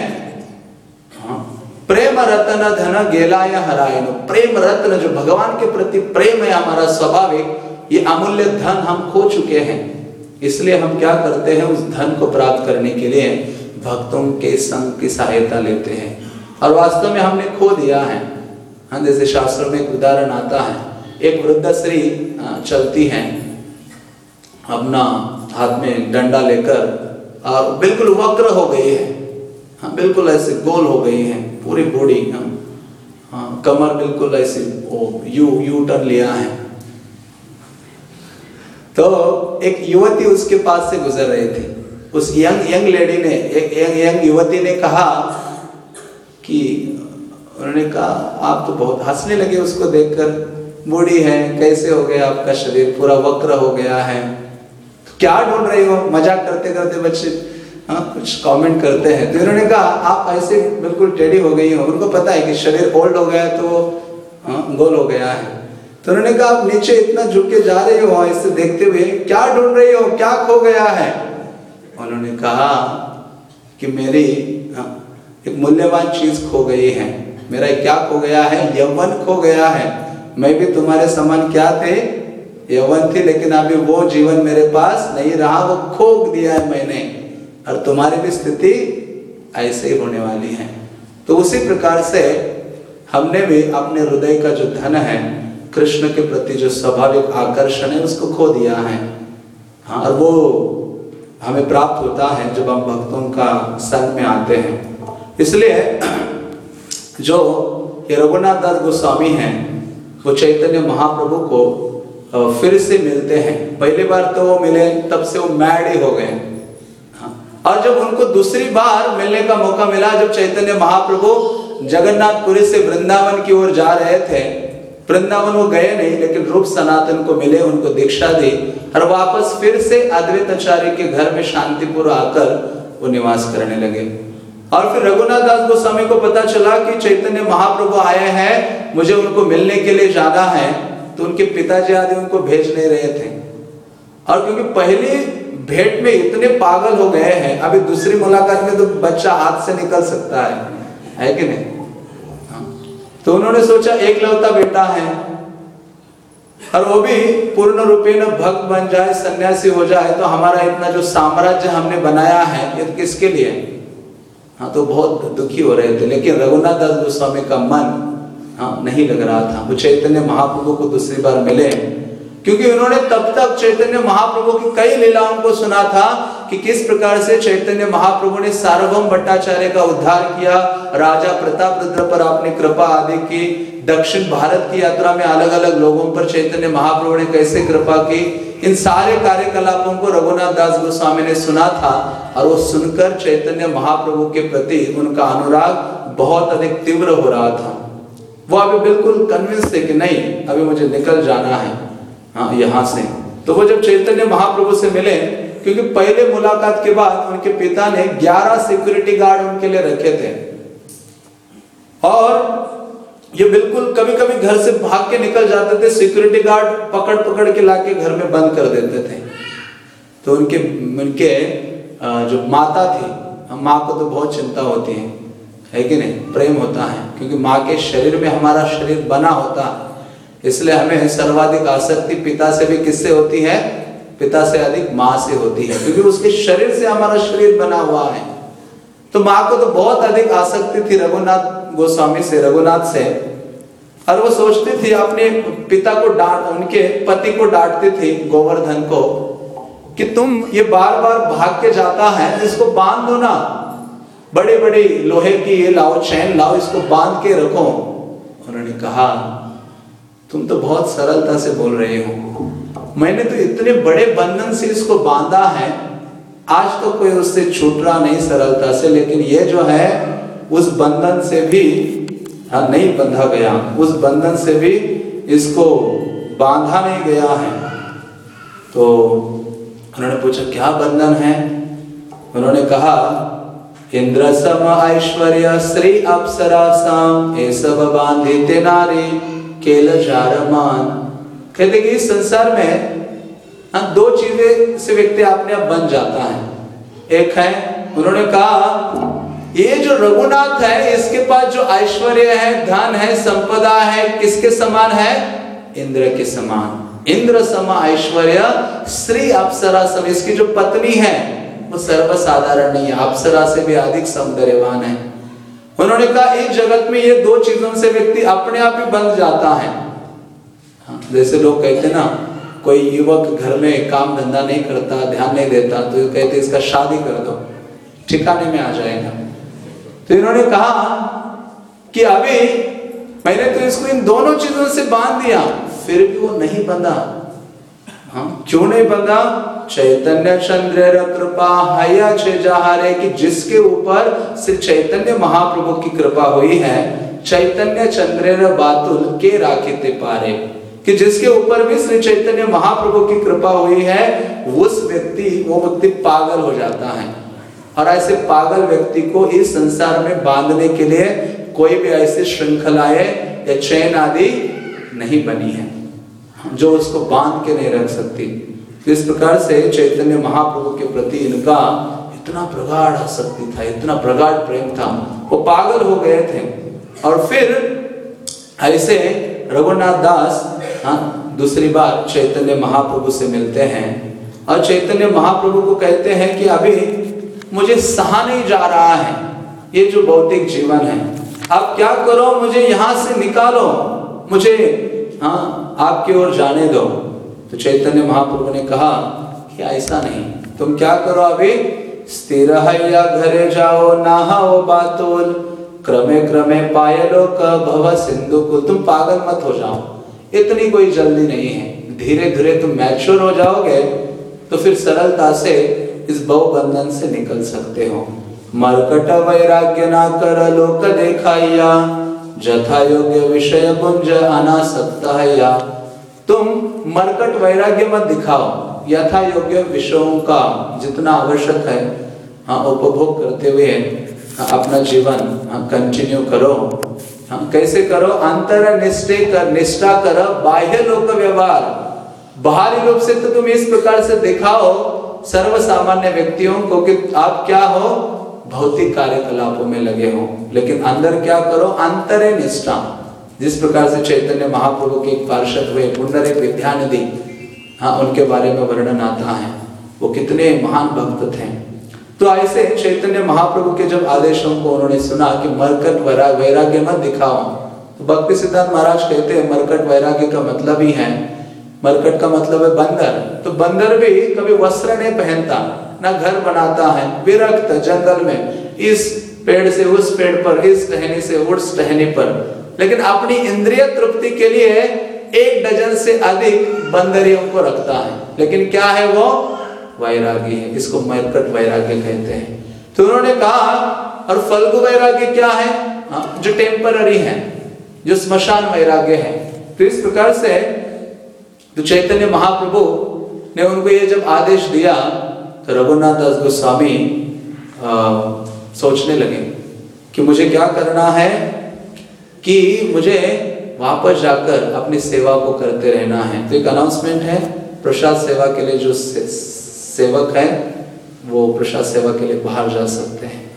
प्रेम रत्न धन गेलाय हरायनो, प्रेम रत्न जो भगवान के प्रति प्रेम है हमारा स्वाभाविक, ये अमूल्य धन हम खो चुके हैं। इसलिए हम क्या करते हैं? उस धन को प्राप्त करने के लिए भक्तों के संग की सहायता लेते हैं, और वास्तव में हमने खो दिया है। हाँ, जैसे शास्त्रों में एक उदाहरण आता है, एक वृद्ध स्त्री चलती हैं अपना हाथ में डंडा लेकर, और बिल्कुल वक्र हो गई है, हाँ बिल्कुल ऐसे गोल हो गई है, पूरी बॉडी, हाँ कमर बिल्कुल ऐसे यू यू टर्न लिया है। तो एक युवती उसके पास से गुजर रही थी। उस यंग यंग लेडी ने, एक यंग यंग युवती ने कहा कि, उन्होंने कहा, आप तो बहुत हंसने लगे उसको देखकर, बूढ़ी है, कैसे हो गया आपका शरीर, पूरा वक्र हो गया है, तो क्या ढूंढ रही हो? मजाक करते करते बच्चे हाँ कुछ कमेंट करते हैं। तो इन्होंने कहा, आप ऐसे बिल्कुल टेढ़ी हो गई हो। उनको पता है कि शरीर ओल्ड हो गया तो हाँ, गोल हो गया है। तो उन्होंने कहा, आप नीचे इतना झुक के जा रही हो ऐसे देखते हुए, क्या ढूंढ रही हो, क्या खो गया है? उन्होंने कहा कि मेरी हाँ, एक मूल्यवान चीज खो गई है। मेरा क्या खो गया है? यौवन खो गया है। मैं भी तुम्हारे समान क्या थे? यौवन थी, लेकिन अभी वो जीवन मेरे पास नहीं रहा, वो खो दिया है मैंने, और तुम्हारी भी स्थिति ऐसे ही होने वाली है। तो उसी प्रकार से हमने भी अपने हृदय का जो धन है, कृष्ण के प्रति जो स्वाभाविक आकर्षण है, उसको खो दिया है। हाँ, और वो हमें प्राप्त होता है जब हम भक्तों का संग में आते हैं। इसलिए जो ये रघुनाथ दास गोस्वामी हैं, वो चैतन्य महाप्रभु को फिर से मिलते हैं। पहली बार तो वो मिले, तब से वो मैड ही हो गए। और जब उनको दूसरी बार मिलने का मौका मिला, जब चैतन्य महाप्रभु जगन्नाथपुरी से वृंदावन की ओर जा रहे थे, वृंदावन वो गए नहीं, लेकिन रूप सनातन को मिले, उनको दीक्षा दी, और वापस फिर से अद्वैत आचार्य के घर में शांतिपुर आकर वो निवास करने लगे। और फिर रघुनाथ दास गोस्वामी को पता चला कि चैतन्य महाप्रभु आए हैं, मुझे उनको मिलने के लिए जाना है। तो उनके पिताजी आदि उनको भेज नहीं रहे थे, और क्योंकि पहली भेंट में इतने पागल हो गए हैं, अभी दूसरी मुलाकात में तो बच्चा हाथ से निकल सकता है, है कि नहीं? तो उन्होंने सोचा एक लौता बेटा है, और वो भी पूर्ण रूपेण भक्त बन जाए, सन्यासी हो जाए, तो हमारा इतना जो साम्राज्य हमने बनाया है ये किसके लिए? हाँ, तो बहुत दुखी हो रहे थे। लेकिन रघुनाथ दास गोस्वामी का मन हाँ नहीं लग रहा था। वो चैतन्य महाप्रभु को दूसरी बार मिले, क्योंकि उन्होंने तब तक चैतन्य महाप्रभु की कई लीलाओं को सुना था कि किस प्रकार से चैतन्य महाप्रभु ने सार्वभौम भट्टाचार्य का उद्धार किया, राजा प्रताप रुद्र पर अपनी कृपा आदि की, दक्षिण भारत की यात्रा में अलग अलग लोगों पर चैतन्य महाप्रभु ने कैसे कृपा की, इन सारे कार्यकलापों को रघुनाथ दास गोस्वामी ने सुना था। और वो सुनकर चैतन्य महाप्रभु के प्रति उनका अनुराग बहुत अधिक तीव्र हो रहा था। वो अभी बिल्कुल कन्विंस थे कि नहीं, अभी मुझे निकल जाना है हाँ यहाँ से। तो वो जब चैतन्य महाप्रभु से मिले, क्योंकि पहले मुलाकात के बाद उनके पिता ने ग्यारह सिक्योरिटी गार्ड उनके लिए रखे थे, और ये बिल्कुल कभी कभी घर से भाग के निकल जाते थे, सिक्योरिटी गार्ड पकड़ पकड़ के लाके घर में बंद कर देते थे। तो उनके उनके जो माता थी, माँ को तो बहुत चिंता होती है, है कि नहीं, प्रेम होता है, क्योंकि माँ के शरीर में हमारा शरीर बना होता है, इसलिए हमें सर्वाधिक आसक्ति पिता से भी किससे होती है, पिता से अधिक माँ से होती है, क्योंकि उसके शरीर से हमारा शरीर बना हुआ है। तो माँ को तो बहुत अधिक आसक्ति थी रघुनाथ गोस्वामी से, रघुनाथ से, और वो सोचती थी अपने पिता को डांट, उनके पति को डांटती थी गोवर्धन को कि तुम ये बार बार भाग के जाता है, इसको बांध दो ना, बड़ी बड़ी लोहे की ये लाओ, चैन लाओ, इसको बांध के रखो। उन्होंने कहा तुम तो बहुत सरलता से बोल रहे हो, मैंने तो इतने बड़े बंधन से इसको बांधा है, आज तो कोई उससे छूट रहा नहीं सरलता से, लेकिन ये जो है उस बंधन से भी हाँ नहीं बंधा गया, उस बंधन से भी इसको बांधा नहीं गया है। तो उन्होंने पूछा क्या बंधन है? उन्होंने कहा इंद्र सम ऐश्वर्य श्री अप्सरा साम ये सब बांधिते नारी केल जारमान। कहते कि इस संसार में हाँ दो चीजें से व्यक्ति अपने आप बन जाता है। एक है, उन्होंने कहा ये जो रघुनाथ है इसके पास जो ऐश्वर्य है, धन है, संपदा है, किसके समान है? इंद्र के समान। इंद्र सम ऐश्वर्य श्री अप्सरा सम, इसकी जो पत्नी है वो सर्वसाधारण नहीं है, अप्सरा से भी अधिक सौंदर्यवान है। उन्होंने कहा इस जगत में ये दो चीजों से व्यक्ति अपने आप ही बन जाता है। हाँ, जैसे लोग कहते ना, कोई युवक घर में काम धंधा नहीं करता, ध्यान नहीं देता, तो कहते इसका शादी कर दो, ठिकाने में आ जाएगा। तो इन्होंने कहा कि अभी मैंने तो इसको इन दोनों चीजों से बांध दिया, फिर भी वो नहीं बंधा। हाँ, क्यों नहीं बंधा? चैतन्य चंद्र कृपा हया जहारे, कि जिसके ऊपर श्री चैतन्य महाप्रभु की कृपा हुई है, चैतन्य चंद्र बातुल के राखिते पारे, कि जिसके ऊपर भी श्री चैतन्य महाप्रभु की कृपा हुई है, उस व्यक्ति वो व्यक्ति पागल हो जाता है। और ऐसे पागल व्यक्ति को इस संसार में बांधने के लिए कोई भी ऐसी श्रृंखलाएं या चैन आदि नहीं बनी है जो उसको बांध के नहीं रख सकती। इस प्रकार से चैतन्य महाप्रभु के प्रति इनका इतना प्रगाढ़ आसक्ति था, इतना प्रगाढ़ प्रेम था, वो पागल हो गए थे। और फिर ऐसे रघुनाथ दास हाँ दूसरी बार चैतन्य महाप्रभु से मिलते हैं और चैतन्य महाप्रभु को कहते हैं कि अभी मुझे सहा नहीं जा रहा है ये जो भौतिक जीवन है, आप क्या करो, मुझे यहाँ से निकालो, मुझे हाँ आपकी ओर जाने दो। तो चैतन्य महाप्रभु ने कहा कि ऐसा नहीं, तुम क्या करो, अभी स्थिर है या घरे जाओ, नहाओ बातोल, क्रमे क्रमे पायलो क भव सिंधु को। तुम पागल मत हो जाओ, इतनी कोई जल्दी नहीं है, धीरे धीरे तुम मैच्योर हो जाओगे तो फिर सरलता से इस बहुबंधन से निकल सकते हो। मरकट वैराग्य ना कर लोक देखाइया, जथा योग्य विषय गुंज अनासक्त है या। तुम मरकट वैराग्य मत दिखाओ, यथा योग्य विषयों का जितना आवश्यक है हाँ उपभोग करते हुए हाँ, अपना जीवन हाँ कंटिन्यू करो। हाँ, कैसे करो? अंतर निष्ठे कर निष्ठा कर बाह्य लोक व्यवहार, बाहरी रूप से तो तुम इस प्रकार से दिखाओ सर्व सामान्य व्यक्तियों को कि आप क्या हो, भौतिक कार्यकलापों में लगे हो, लेकिन अंदर क्या करो, अंतरे निष्ठा। जिस प्रकार से चैतन्य महाप्रभु के एक पार्षद हुए पुंडरीक विद्यानिधि, हाँ उनके बारे में वर्णन आता है, वो कितने महान भक्त थे। तो ऐसे चैतन्य महाप्रभु के जब आदेशों को उन्होंने सुना कि मरकट वैराग्य मत दिखाओ, तो भक्ति सिद्धांत महाराज कहते हैं मरकट वैराग्य का मतलब ही है, मरकट का मतलब है बंदर। तो बंदर भी कभी वस्त्र नहीं पहनता, ना घर बनाता है, विरक्त जंगल में इस पेड़ से उस पेड़ पर, इस टहनी से उस टहनी पर, लेकिन अपनी इंद्रिय तृप्ति के लिए एक डजन से अधिक बंदरियों को रखता है, लेकिन क्या है वो? वैरागी है। इसको मरकट वैराग्य कहते हैं। तो उन्होंने कहा, और फल्गु वैराग्य क्या है? हाँ, जो टेम्पररी है, जो स्मशान वैराग्य है। तो इस प्रकार से तो चैतन्य महाप्रभु ने उनको ये जब आदेश दिया तो रघुनाथ दास गोस्वामी सोचने लगे कि मुझे क्या करना है, कि मुझे वापस जाकर अपनी सेवा को करते रहना है। तो एक अनाउंसमेंट है, प्रसाद सेवा के लिए जो से, सेवक है वो प्रसाद सेवा के लिए बाहर जा सकते हैं।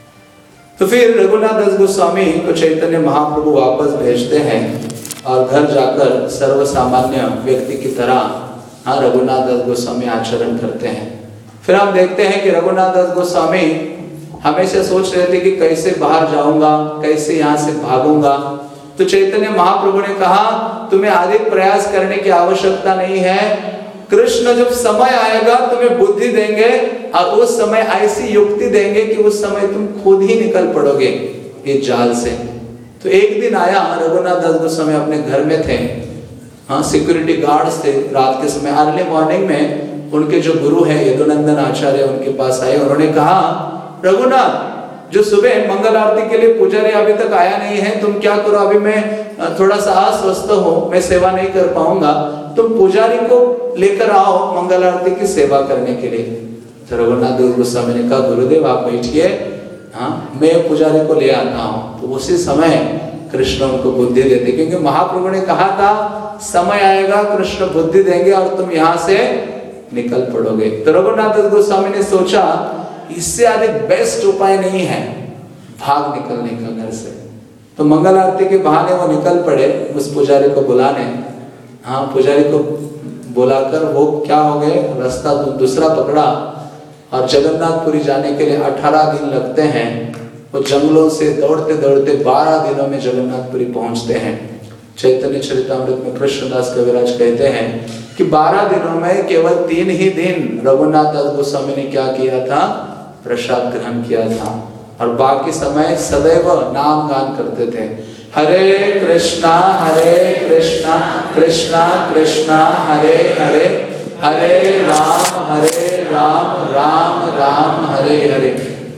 तो फिर रघुनाथ दास गोस्वामी को चैतन्य महाप्रभु वापस भेजते हैं और घर जाकर सर्व सामान्य व्यक्ति की तरह हाँ रघुनाथ दास गोस्वामी आचरण करते हैं। फिर हम देखते हैं कि रघुनाथ दास गोस्वामी हमेशा सोच रहे थे कि कैसे बाहर जाऊंगा, कैसे यहाँ से भागूंगा। तो चैतन्य महाप्रभु ने कहा तुम्हें अधिक प्रयास करने की आवश्यकता नहीं है, कृष्ण जब समय आएगा तुम्हें बुद्धि देंगे और उस समय ऐसी युक्ति देंगे कि उस समय तुम खुद ही निकल पड़ोगे इस जाल से। तो एक दिन आया, रघुनाथ दास गोस्वामी अपने घर में थे, हाँ सिक्योरिटी गार्ड्स थे। रात के समय अर्ली मॉर्निंग में उनके जो गुरु हैं यदुनंदन आचार्य उनके पास आए। उन्होंने कहा रघुनाथ जो सुबह मंगल आरती के लिए पुजारी अभी तक आया नहीं है, तुम क्या करो, अभी मैं थोड़ा सा अस्वस्थ हूँ, मैं सेवा नहीं कर पाऊंगा, तुम पुजारी को लेकर आओ मंगल आरती की सेवा करने के लिए। तो रघुनाथ गोस्वामी ने कहा गुरुदेव आप बैठिए, हाँ मैं पुजारी को ले आता हूँ। तो उसी समय कृष्ण उनको बुद्धि देते, क्योंकि महाप्रभु ने कहा था समय आएगा कृष्ण बुद्धि देंगे और तुम यहाँ से निकल पड़ोगे। तो रघुनाथ गोस्वामी ने सोचा इससे अधिक बेस्ट उपाय नहीं है भाग निकलने का घर से। तो मंगल आरती के बहाने वो निकल पड़े उस पुजारी को बुलाने। हाँ पुजारी को बुलाकर वो क्या हो गए, रास्ता दूसरा पकड़ा और जगन्नाथपुरी जाने के लिए अठारह दिन लगते हैं। वो जंगलों से दौड़ते दौड़ते बारह दिनों में जगन्नाथपुरी पहुंचते हैं। चैतन्य चरितामृत में कृष्णदास कविराज कहते हैं कि बारह दिनों में केवल तीन ही दिन रघुनाथ दास गोस्वामी ने क्या किया था, प्रसाद ग्रहण किया था, और बाकी समय सदैव नाम गान करते थे। हरे कृष्णा हरे कृष्णा कृष्णा कृष्णा हरे हरे, हरे राम हरे राम राम राम हरे हरे।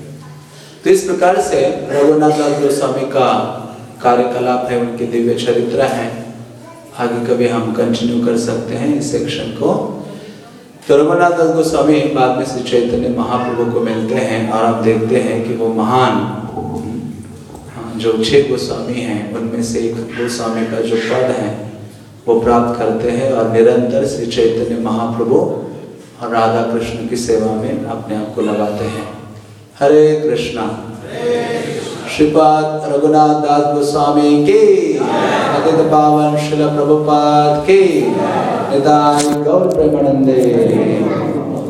तो इस प्रकार से रघुनाथ दास गोस्वामी का कार्यकलाप है, उनके दिव्य चरित्र है। आगे कभी हम कंटिन्यू कर सकते हैं इस सेक्शन को। तो रघुनाथ दास गोस्वामी बाद में श्री चैतन्य महाप्रभु को मिलते हैं और हम देखते हैं कि वो महान जो छह गोस्वामी हैं उनमें से एक गोस्वामी का जो पद है वो प्राप्त करते हैं और निरंतर श्री चैतन्य महाप्रभु और राधा कृष्ण की सेवा में अपने आप को लगाते हैं। हरे कृष्णा। श्रीपाद रघुनाथ दास गोस्वामी की, पतित पावन श्रील प्रभुपाद की, निताय गौर प्रेमानंदे।